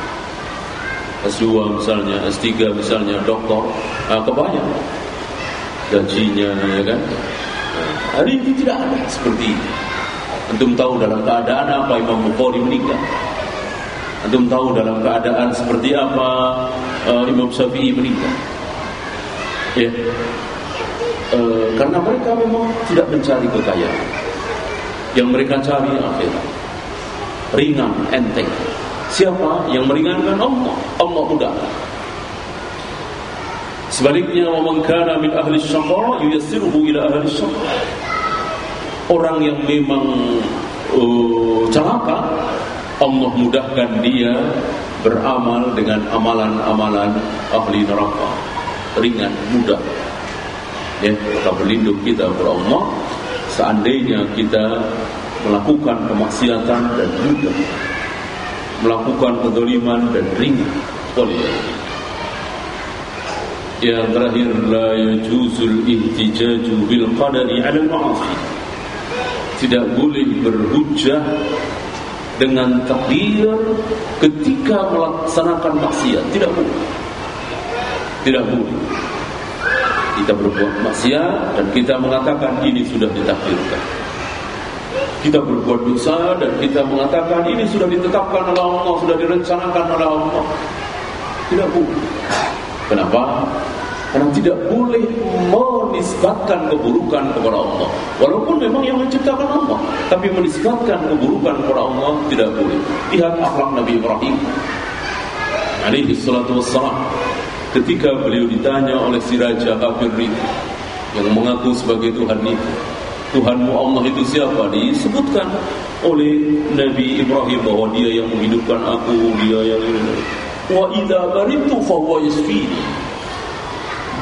S2 misalnya, S3 misalnya, doktor, kebanyakan gajinya, ya kan. Hari ini tidak ada seperti ini. Antum tahu dalam keadaan apa Imam Bukhari meninggal? Antum tahu dalam keadaan seperti apa Imam Syafi'i meninggal? Ya, karena mereka memang tidak mencari kekayaan. Yang mereka cari akhirat, ringan, enteng. Siapa yang meringankan? Allah. Allah mudah. Sebaliknya, wa man kana min ahli asy-syaqa yuyassiruhu ila ahli asy-syaqa. Orang yang memang celaka, Allah mudahkan dia beramal dengan amalan-amalan ahli neraka. Ringan, mudah. Ya, kita berlindung kita kepada Allah. Seandainya kita melakukan kemaksiatan dan mudah, melakukan kezaliman dan ringan. Yang terakhir, la yajuzul ihtijaju bil qadari 'ala al-ma'asi. Tidak boleh berhujjah dengan takdir ketika melaksanakan maksiat. Tidak boleh. Tidak boleh. Kita berbuat maksiat dan kita mengatakan ini sudah ditakdirkan. Kita berbuat dosa dan kita mengatakan ini sudah ditetapkan oleh Allah, sudah direncanakan oleh Allah. Tidak boleh. Kenapa? Karena tidak boleh menisbatkan keburukan kepada Allah. Walaupun memang yang menciptakan Allah, tapi menisbatkan keburukan kepada Allah tidak boleh. Lihat akhlak Nabi Ibrahim alaihi salatu wassalam. Ketika beliau ditanya oleh si raja kafir itu yang mengaku sebagai Tuhan itu, Tuhanmu Allah itu siapa? Disebutkan oleh Nabi Ibrahim bahwa dia yang menghidupkan aku, dia yang wa idza maridtu fa huwa yashfini.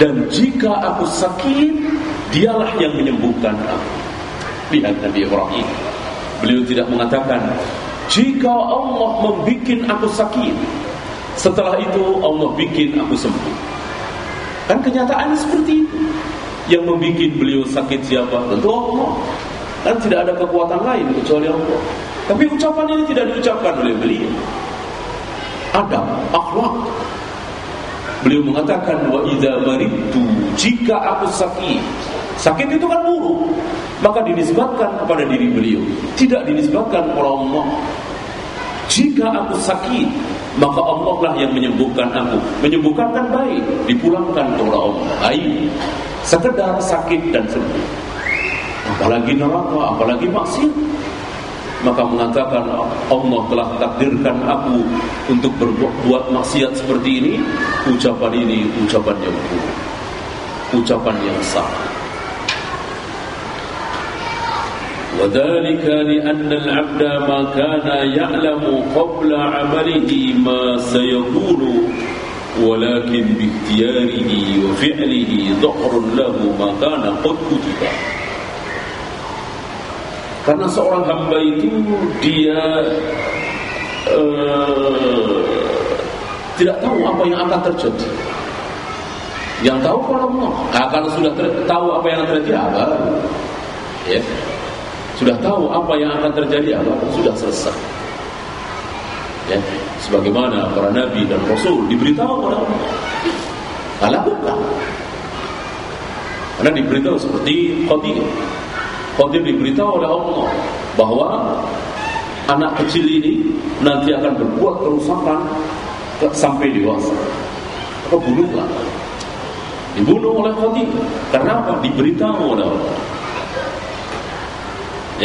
dan jika aku sakit, dialah yang menyembuhkan aku. Lihat Nabi Ibrahim, beliau tidak mengatakan jika Allah membikin aku sakit, setelah itu Allah bikin aku sembuh. Kan kenyataannya seperti itu. Yang membikin beliau sakit siapa? Tentu Allah. Dan tidak ada kekuatan lain kecuali Allah. Tapi ucapan ini tidak diucapkan oleh beliau. Adab, akhlak. Beliau mengatakan wa idza maridtu, jika aku sakit. Sakit itu kan buruk, maka dinisbatkan kepada diri beliau, tidak dinisbatkan kepada Allah. Jika aku sakit, maka Allah lah yang menyembuhkan aku. Menyembuhkan kan baik, dipulangkan kepada Allah. Baik, sekedar sakit dan sembuh. Apalagi neraka, apalagi maksiat. Maka mengatakan Allah telah takdirkan aku untuk berbuat maksiat seperti ini. Ucapan ini ucapan yang buruk, ucapan yang salah. وَذَلِكَ لِأَنَّ الْعَبْدَ مَا كَانَ يَعْلَمُ قَبْلَ عَمَلِهِ مَا سَيَكُونُ وَلَكِنْ بِاخْتِيَارِهِ وَفِعْلِهِ ظَهْرٌ لَهُ مَا كَانَ قَدْ كُتِبَ. Karena seorang hamba itu dia tidak tahu apa yang akan terjadi. Yang tahu Allah. Kalau sudah tahu apa yang akan terjadi, apa? Ya. Sudah tahu apa yang akan terjadi, apa? Sudah selesai. Ya. Sebagaimana para nabi dan rasul diberitahu kepada Allah. Lakukan. Karena diberitahu seperti Qadir diberitahu oleh Allah bahwa anak kecil ini nanti akan berbuat kerusakan sampai dewasa. Maka bunuhlah. Dibunuh oleh Qadir. Karena apa? Diberitahu oleh Allah. Ya.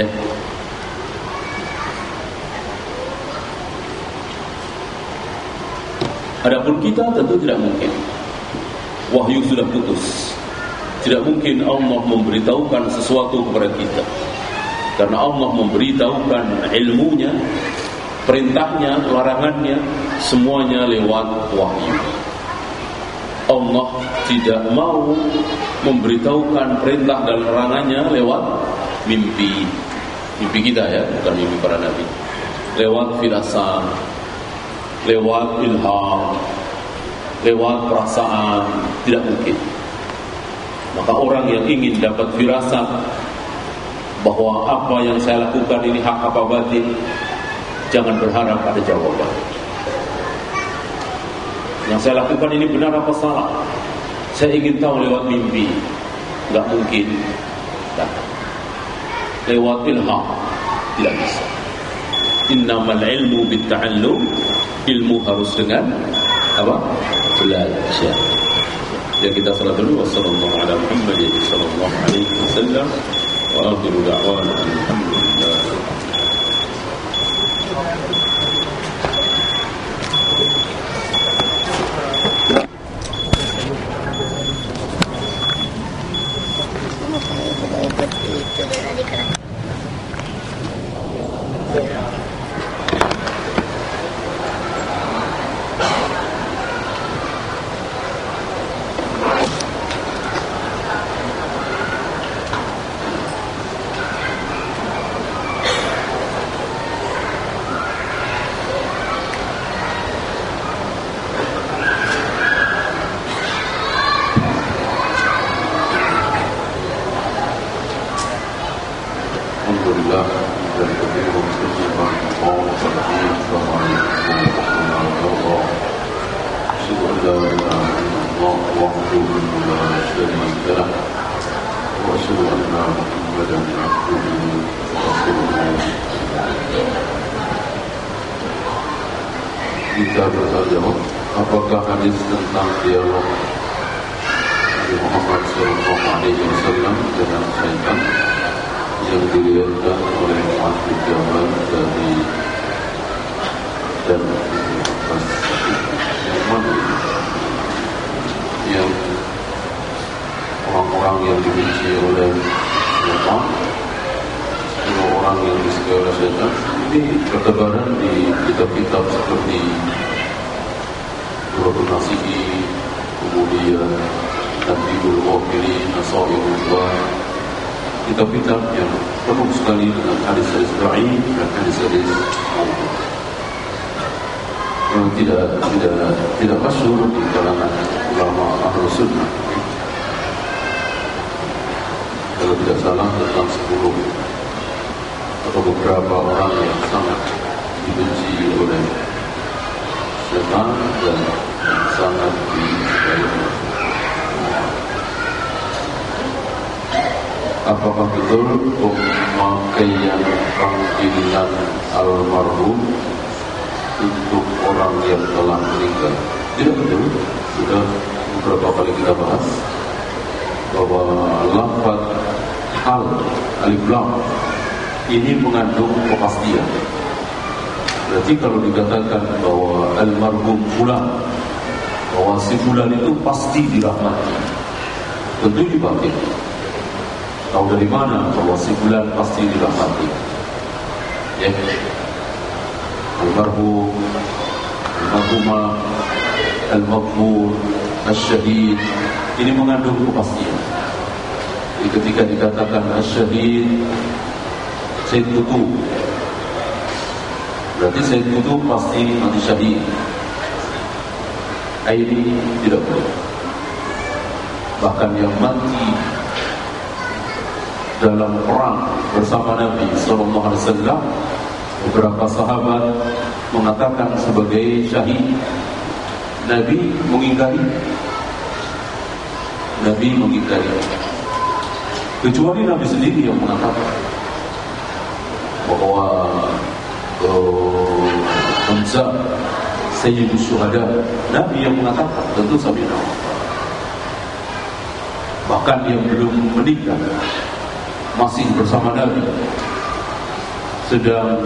Adapun kita tentu tidak mungkin. Wahyu sudah putus. Tidak mungkin Allah memberitahukan sesuatu kepada kita. Karena Allah memberitahukan ilmunya, perintahnya, larangannya, semuanya lewat wahyu. Allah tidak mau memberitahukan perintah dan larangannya lewat mimpi. Mimpi kita ya, bukan mimpi para nabi. Lewat firasat, lewat ilham, lewat perasaan, tidak mungkin. Maka orang yang ingin dapat firasat bahwa apa yang saya lakukan ini hak apa batin, jangan berharap ada jawaban. Yang saya lakukan ini benar apa salah, saya ingin tahu lewat mimpi, enggak mungkin. Nah, lewat ilham tidak bisa. Innamal ilmu bitta'allum, ilmu harus dengan apa? Belajar. Ya, kita salat dulu. Wassallallahu ala Muhammadin sallallahu alaihi wasallam wa akhiru da'wana alhamdulillah. Kita bertanya, apakah hadis tentang dialog Nabi Muhammad SAW dengan syaitan yang diriwayatkan oleh Mu'adz bin Jabal dari dan yang orang-orang yang dibenci oleh syaitan, orang yang disukai oleh syaitan, ini bertebaran di kitab-kitab seperti Suratul Nasi'i, kemudian Tanbihul Ghafilin, Nasaihul Ghafilin, kitab-kitab yang penuh sekali dengan hadis-hadis dhaif dan hadis-hadis yang tidak masyhur di kalangan ulama Ahlus Sunnah. Kalau tidak salah tentang 10 atau beberapa orang yang sangat dibenci oleh setan dan sangat dicintai. Apakah betul pemakaian panggilan almarhum untuk orang yang telah meninggal? Tidak betul. Sudah beberapa kali kita bahas bahwa lafaz al, alif lam ini mengandung kepastian. Berarti kalau dikatakan bahwa almarhum fulan, bahwa si fulan itu pasti dirahmati, tentu dipakai. Tahu dari mana bahwa si fulan pasti dirahmati? Ya, almarhum, almarhumah, al-maghfur, al-syahid, ini mengandung kepastian. Jadi ketika dikatakan al-syahid, Sayyid Qutb, berarti Sayyid Qutb pasti mati syahid. Ini tidak boleh. Bahkan yang mati dalam perang bersama Nabi SAW, beberapa sahabat mengatakan sebagai syahid. Nabi mengingkari. Kecuali Nabi sendiri yang mengatakan bahwa Hamzah Sayyidus Syuhada. Nabi yang mengatakan, tentu sabina. Bahkan yang belum menikah, masih bersama Nabi, sedang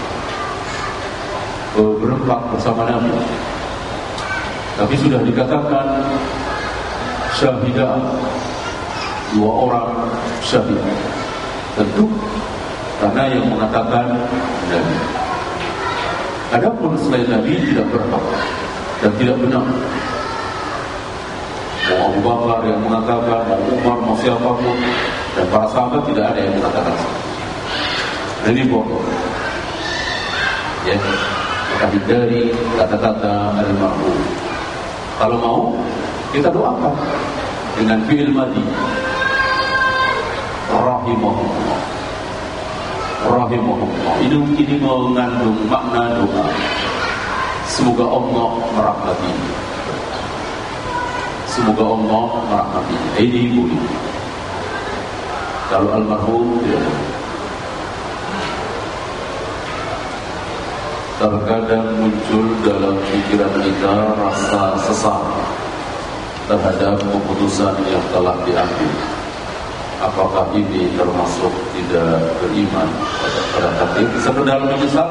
berempat bersama Nabi, tapi sudah dikatakan syahidah, 2 orang syahid. Tentu karena yang mengatakan Nabi. Adapun selain Nabi tidak berhak dan tidak benar. Mau Abu Bakar yang mengatakan, mau Umar, mau siapapun, dan para sahabat tidak ada yang mengatakan. Ini bohong. Ya, maka hindari kata-kata almarhum. Kalau mau, kita doakan dengan fi'il madhi. Rahimahullah. Rahimahullah. Ini mengandung makna doa. Semoga Allah merahmati. Semoga Allah merahmati. Ini boleh. Kalau almarhum tidak. Terkadang muncul dalam pikiran kita rasa sesal terhadap keputusan yang telah diambil. Apakah ini termasuk tidak beriman pada takdir? Sekedar menyesal,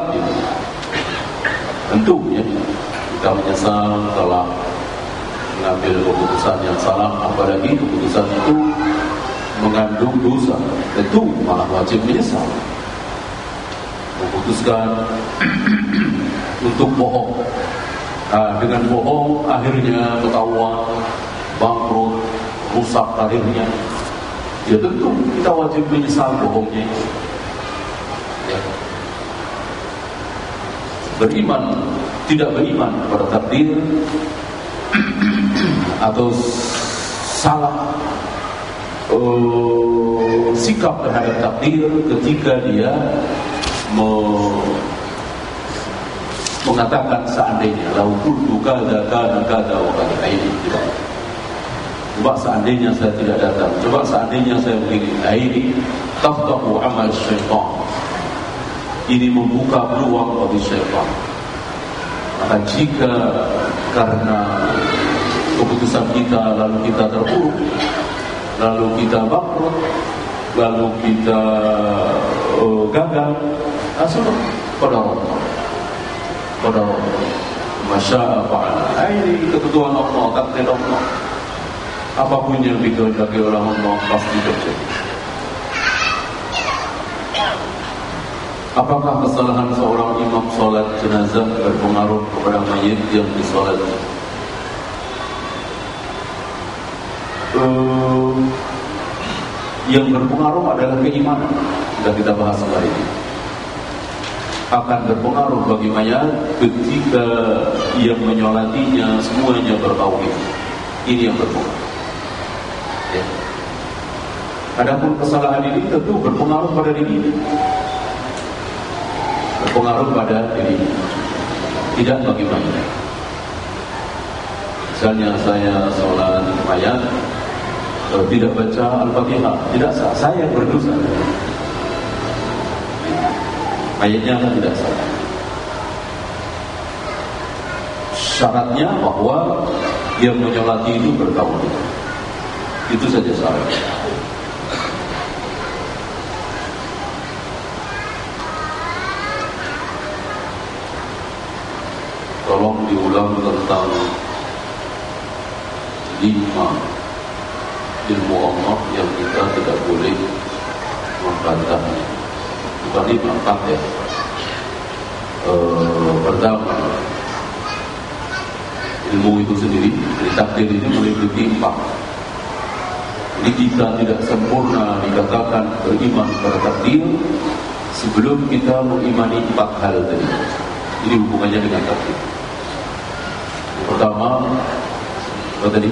tentu ya, kita menyesal telah mengambil keputusan yang salah, apalagi keputusan itu mengandung dosa, tentu malah wajib menyesal. Memutuskan untuk bohong, dengan bohong akhirnya ketahuan, bangkrut, rusak karirnya. Ya tentu kita wajib menyesal bohongnya. Ya. Beriman, tidak beriman pada takdir atau salah sikap terhadap takdir ketika dia mengatakan seandainya lau qultu kada kana kada wa kada, ini tidak. Coba seandainya saya tidak datang, coba seandainya saya begini, ini taftahu amal syaitan, ini membuka peluang bagi syaitan. Maka jika karena keputusan kita lalu kita terpuruk, lalu kita bangkrut, lalu kita gagal, sudah pada Allah, pada Allah. Masya Allah, ini ketentuan Allah, takdir Allah. Apapun yang dikehendaki oleh Allah pasti terjadi. Apakah kesalahan seorang imam sholat jenazah berpengaruh kepada mayit yang disolatnya? Yang berpengaruh adalah keimanan. Sudah kita bahas kali ini. Akan berpengaruh bagi mayat ketika yang menyolatinya semuanya bertauhid. Ini yang berpengaruh. Ya. Adapun kesalahan ini tentu berpengaruh pada diri. Berpengaruh pada diri. Tidak bagi mayat. Misalnya saya sholat mayat tidak baca Al-Fatihah, tidak sah. Saya yang berdosa. Mayatnya kan tidak sah. Syaratnya bahwa yang menyolati itu bertauhid. Itu saja syaratnya. Tolong diulang tentang 5 ilmu Allah yang kita tidak boleh membantahnya. Bukan 5, 4 ya. Pertama, ilmu itu sendiri, dari takdir itu boleh berlimpah. Jadi kita tidak sempurna dikatakan beriman pada takdir sebelum kita mengimani 4 hal tadi. Ini hubungannya dengan takdir. Yang pertama, apa tadi?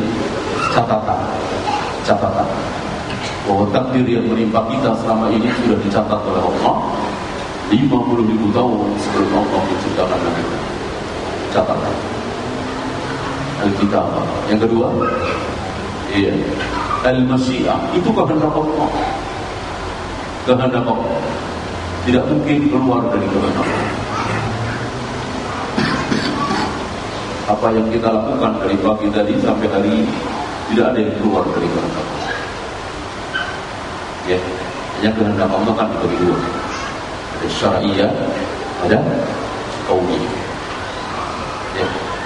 Catatan. Bahwa takdir yang menimpa kita selama ini sudah dicatat oleh Allah 50.000 tahun sebelum Allah menciptakan kita. Catatan. Al-Kitab. Yang kedua, iya, Al-Masyiah. Itu kehendak Allah. Kehendak Allah. Tidak mungkin keluar dari kehendak Allah. Apa yang kita lakukan dari pagi tadi sampai hari ini tidak ada yang keluar dari kehendak Allah. Ya, hanya kehendak Allah kan dibagi 2. Ada syar'iyah, ada qauliyah. Ya.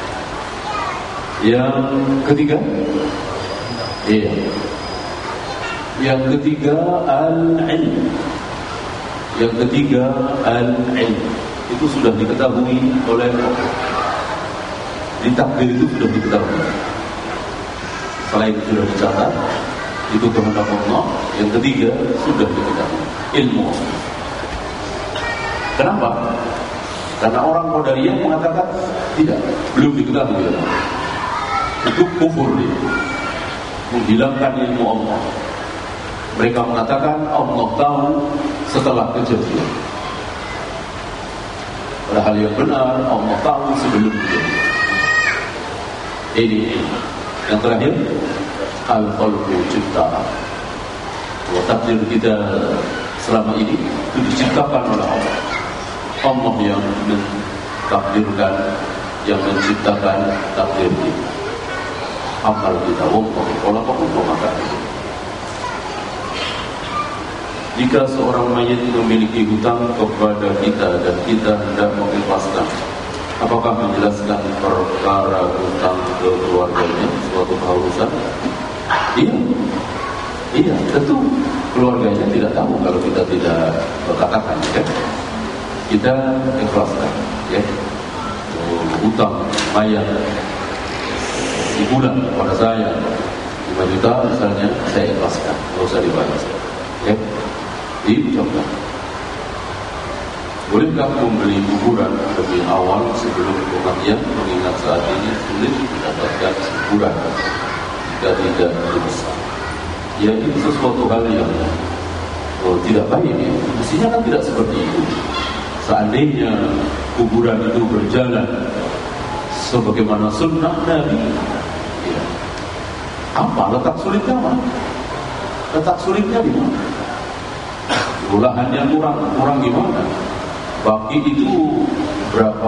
Yang ketiga, iya. Yang ketiga al-ilm. Yang ketiga al-ilm. Itu sudah diketahui oleh Allah. Di takdir itu sudah diketahui. Selain itu sudah dicatat, itu kehendak Allah. Yang ketiga sudah diketahui, ilmu. Kenapa? Karena orang Qadariyah mengatakan tidak, belum diketahui. Itu kufur dia, menghilangkan ilmu Allah. Mereka mengatakan Allah tahu setelah kejadian. Padahal yang benar Allah tahu sebelum kejadian. Ini yang terakhir, al-khalqu ciptaan. Bahwa takdir kita selama ini itu diciptakan oleh Allah. Allah yang mentakdirkan, yang menciptakan takdir kita. Amal kita, wallahu maka. Jika seorang mayit memiliki hutang kepada kita dan kita hendak mengikhlaskan, apakah menjelaskan perkara hutang ke keluarganya suatu keharusan? Iya, tentu keluarganya tidak tahu kalau kita tidak berkatakan, ya. Kita ikhlaskan, ya. Hutang mayat sebulan pada saya 5 juta misalnya, saya ikhlaskan, tidak usah dibayar, ya. Diucapkan. Bolehkah membeli kuburan lebih awal sebelum kematian, mengingat saat ini sulit mendapatkan kuburan jika tidak dibesar? Ya, ini sesuatu hal yang tidak baik, ya. Mestinya kan tidak seperti itu. Seandainya kuburan itu berjalan sebagaimana sunnah Nabi, ya. Apa letak sulitnya, mana? Letak sulitnya di mana? Lahannya kurang gimana? Baki itu berapa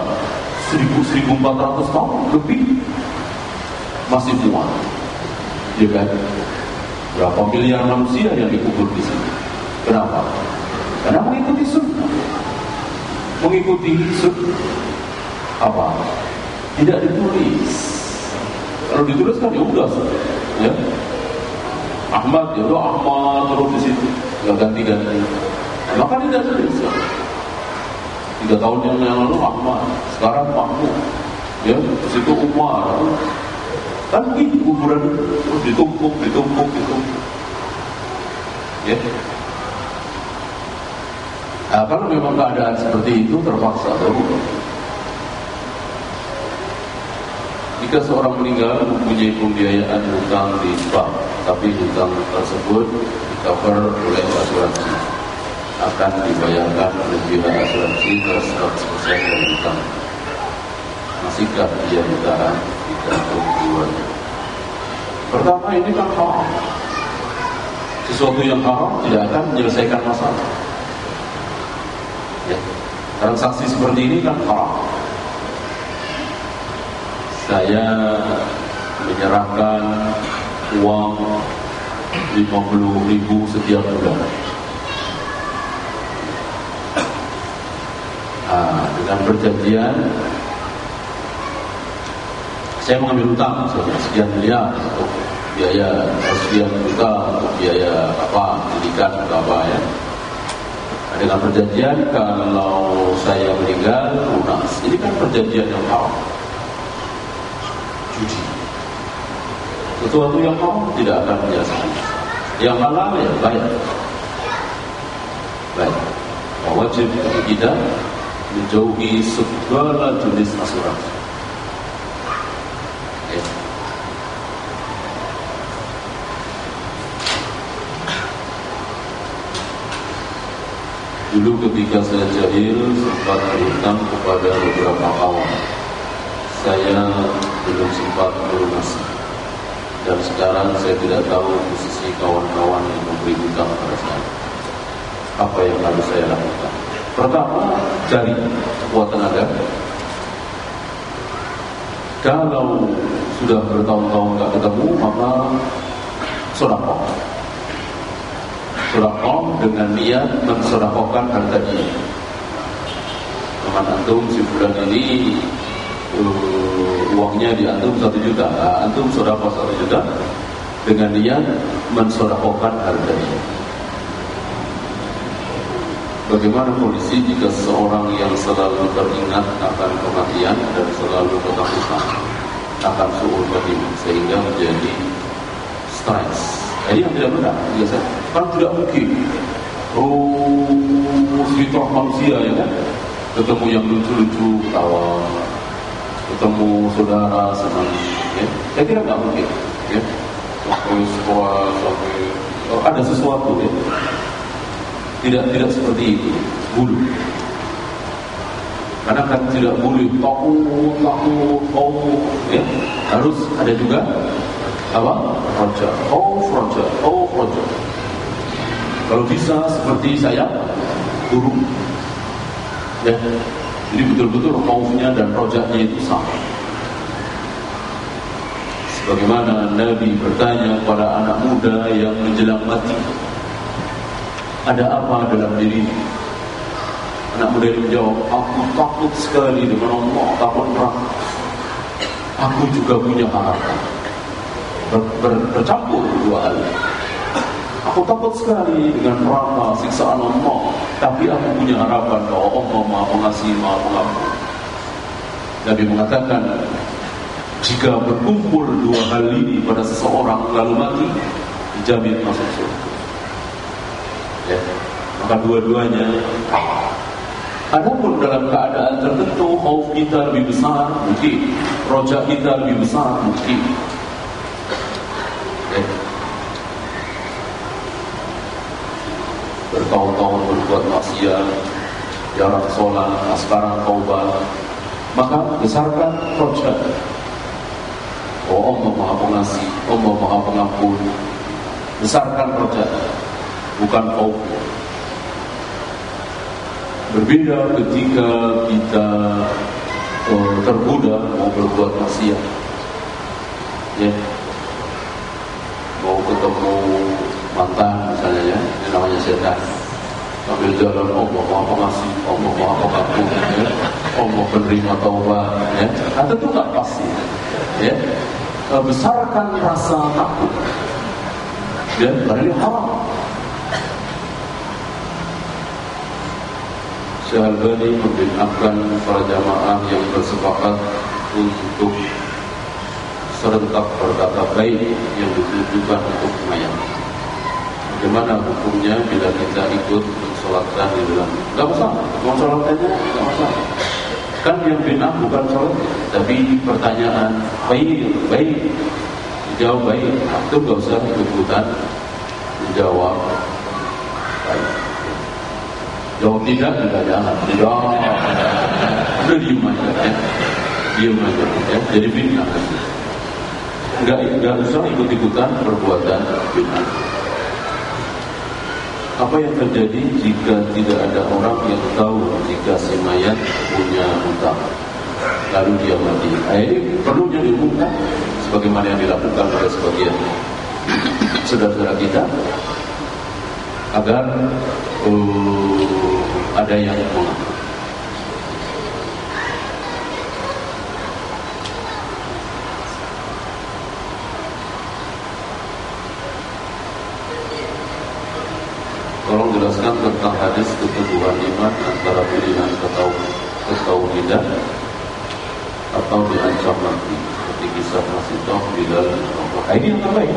1.400 tahun lebih masih muat, ya kan? Berapa miliar manusia yang dikubur di sini? Kenapa? Karena mengikuti sunnah. Mengikuti sunnah apa? Tidak ditulis. Kalau ditulis kan ya udah, ya. Ahmad, ya udah Ahmad terus di situ, nggak ganti-ganti. Maka tidak tulis. 3 tahun yang lalu Ahmad, sekarang Mahmud, ya, di situ Umar. Kan begitu kuburan terus ditumpuk. Ya. Nah, kalau memang keadaan seperti itu terpaksa darurat. Jika seorang meninggal mempunyai pembiayaan hutang di bank, tapi hutang tersebut di-cover oleh asuransi, akan dibayarkan oleh pihak asuransi ke 100% dari hutang. Masihkah dia ditahan digantung keluarnya? Pertama, ini kan haram. Sesuatu yang haram tidak akan menyelesaikan masalah. Ya. Transaksi seperti ini kan haram. Saya menyerahkan uang 50.000 setiap bulan. Dengan perjanjian saya mengambil hutang sekian miliar untuk biaya, sekian juta untuk biaya pendidikan atau apa ya. Dengan perjanjian kalau saya meninggal lunas. Ini kan perjanjian yang haram. Judi. Sesuatu yang haram tidak akan menyelesaikan. Yang halal ya bayar. Baik. Wajib bagi kita menjauhi segala jenis asuransi. Ya. Dulu ketika saya jahil sempat berhutang kepada beberapa kawan. Saya belum sempat melunasi. Dan sekarang saya tidak tahu posisi kawan-kawan yang memberi hutang pada saya. Apa yang harus saya lakukan? Pertama, cari kekuatan Anda. Kalau sudah bertahun-tahun tidak ketemu, maka sedekah. Sedekah dengan niat mensedekahkan harta dia. Teman antum si bulan ini uangnya diantum 1 juta, antum sedekah 1 juta dengan niat mensedekahkan hartanya. Bagaimana kondisi jika seorang yang selalu teringat akan kematian dan selalu ketakutan akan su'ul qadim sehingga menjadi stres? Ini yang tidak benar. Biasa kan tidak mungkin. Fitrah manusia ya kan. Ketemu yang lucu-lucu ketawa, ketemu saudara senang, ya. Saya kira nggak mungkin, ya. Sampai sekolah, sampai ada sesuatu, ya. Tidak seperti itu, bulu. Karena kan tidak boleh takut, ya. Harus ada juga apa? Roja. Kalau bisa seperti saya, burung, ya. Jadi betul-betul khaufnya dan rojaknya itu sama. Sebagaimana Nabi bertanya kepada anak muda yang menjelang mati, ada apa dalam dirimu? Anak muda itu menjawab, aku takut sekali dengan Allah, takut neraka. Aku juga punya harapan. Bercampur dua hal. Aku takut sekali dengan neraka, siksaan Allah, tapi aku punya harapan bahwa Allah Maha Pengasih, Maha Pengampun. Nabi mengatakan, jika berkumpul dua hal ini pada seseorang lalu mati, dijamin masuk surga. Ya, maka dua-duanya. Adapun dalam keadaan tertentu, khauf kita lebih besar, mungkin roja kita lebih besar, mungkin. Ya. Bertahun-tahun berbuat maksiat, jarang sholat, sekarang taubat, maka besarkan roja. Oh, Allah Maha Pengasih, Allah Maha Pengampun. Besarkan roja, bukan khauf. Berbeda ketika kita tergoda mau berbuat maksiat, ya, mau ketemu mantan misalnya, ya, ini namanya setan. Sambil jalan, Allah Maha Pengasih, Allah Maha Pengampun, ya, Allah penerima taubat, ya. Nah, tentu nggak pasti, ya. Besarkan rasa takut, ya, karena ini haram. Syekh Al-Albani membid'ahkan para jamaah yang bersepakat untuk serentak berkata baik yang ditujukan untuk mayat. Bagaimana hukumnya bila kita ikut mensolatkan di dalam? Gak masalah, mensolatkannya gak masalah. Kan yang bina bukan sholat, tapi pertanyaan baik, dijawab baik. Itu gak usah ikut-ikutan menjawab baik. Jawab tidak juga jangan. Udah diem aja ya. Jadi bina. Gak usah ikut-ikutan perbuatan bina. Apa yang terjadi jika tidak ada orang yang tahu jika si mayat punya hutang, lalu dia mati? Perlunya diumumkan sebagaimana yang dilakukan oleh sebagian saudara-saudara kita, agar ada yang mengaku. Tolong jelaskan tentang hadis keteguhan iman antara pilihan ketauhidan atau diancam mati seperti kisah Masitoh Bilal dan Allah. Ini yang terbaik.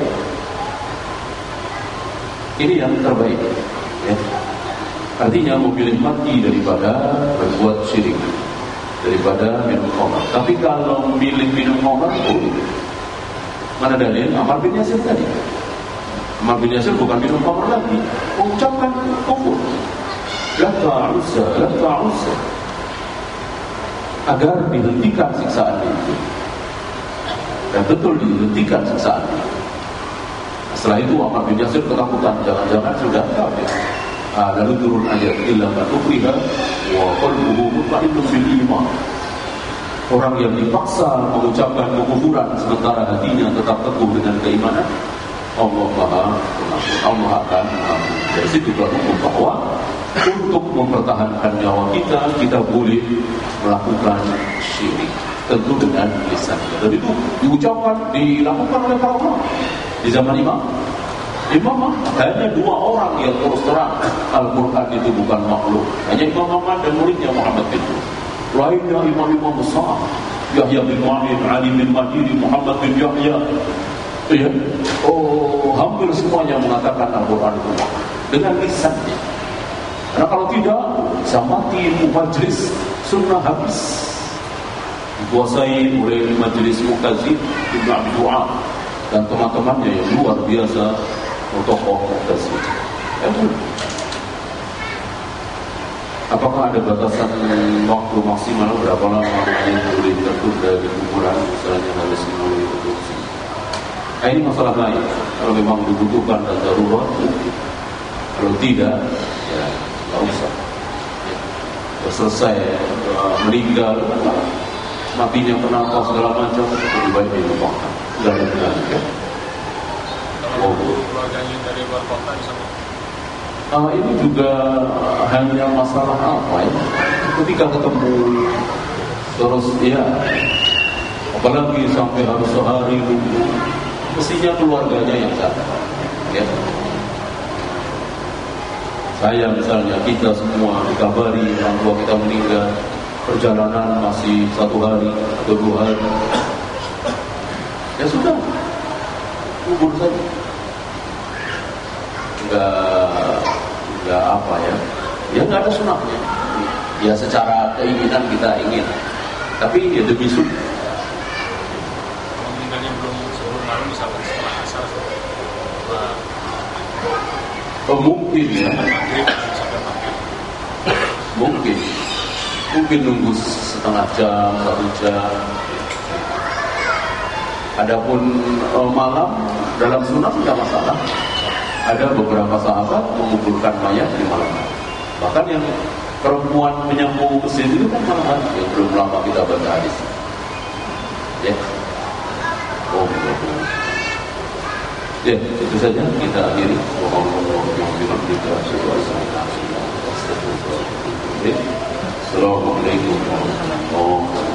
Ini yang terbaik. Ya. Artinya memilih mati daripada berbuat syirik, daripada minum khamar. Tapi kalau memilih minum khamar, mana dalil? Ammar bin Yasir tadi. Ammar bin Yasir bukan minum khamar lagi, ucapkan kufur. La ta'uzza. Agar dihentikan siksaan itu. Dan betul dihentikan siksaan itu. Setelah itu Ammar bin Yasir ketakutan, jangan-jangan sudah kafir. Lalu turun ayat illa man ukriha wa qalbuhu mutma'innun bil iman. Orang yang dipaksa mengucapkan kekufuran sementara hatinya tetap teguh dengan keimanan, Allah akan mengampuni. Dari situ hukum bahwa untuk mempertahankan nyawa kita boleh melakukan syirik, tentu dengan lisan. Dan itu diucapkan, dilakukan oleh para ulama di zaman Imam hanya 2 orang yang terus terang Al-Quran itu bukan makhluk, hanya Imam Ahmad dan muridnya Muhammad bin Nuh. Lainnya imam-imam besar, Yahya bin Ma'in, Ali bin Madini, Muhammad bin Yahya, ya, hampir semuanya mengatakan Al-Quran itu dengan lisannya. Karena kalau tidak, bisa mati majlis sunnah habis, dikuasai oleh majlis Muqtazid Ibn Abi Du'a dan teman-temannya yang luar biasa, tokoh Muqtazid. Apakah ada batasan waktu maksimal berapa lama yang boleh tertutup dari kuburan, misalnya harus melalui otopsi? Ini masalah lain. Kalau memang dibutuhkan dan darurat, kalau tidak, ya nggak usah. Selesai meninggal, matinya kenapa segala macam, lebih baik dilupakan. Tidak ada gunanya. Ya? Keluarganya dari luar kota misalnya. Ini juga hanya masalah apa ya? Ketika ketemu terus ya, apalagi sampai harus sehari nunggu, mestinya keluarganya yang sadar. Ya. Saya misalnya, kita semua dikabari orang tua kita meninggal, perjalanan masih 1 hari atau 2 hari, ya sudah, kubur saja. Enggak apa ya, nggak ada sunahnya. Ya secara keinginan kita ingin, tapi ya demi sunnah. Meninggalnya belum sebelum malam, misalkan setelah asar, Mungkin ya, mungkin nunggu setengah jam, 1 jam. Adapun malam dalam sunnah tidak masalah. Ada beberapa sahabat menguburkan mayat di malam hari. Bahkan yang perempuan menyambung mesin itu kan malam hari, yang belum lama kita baca hadis. Ya, ya, itu saja kita akhiri. Assalamualaikum warahmatullahi wabarakatuh.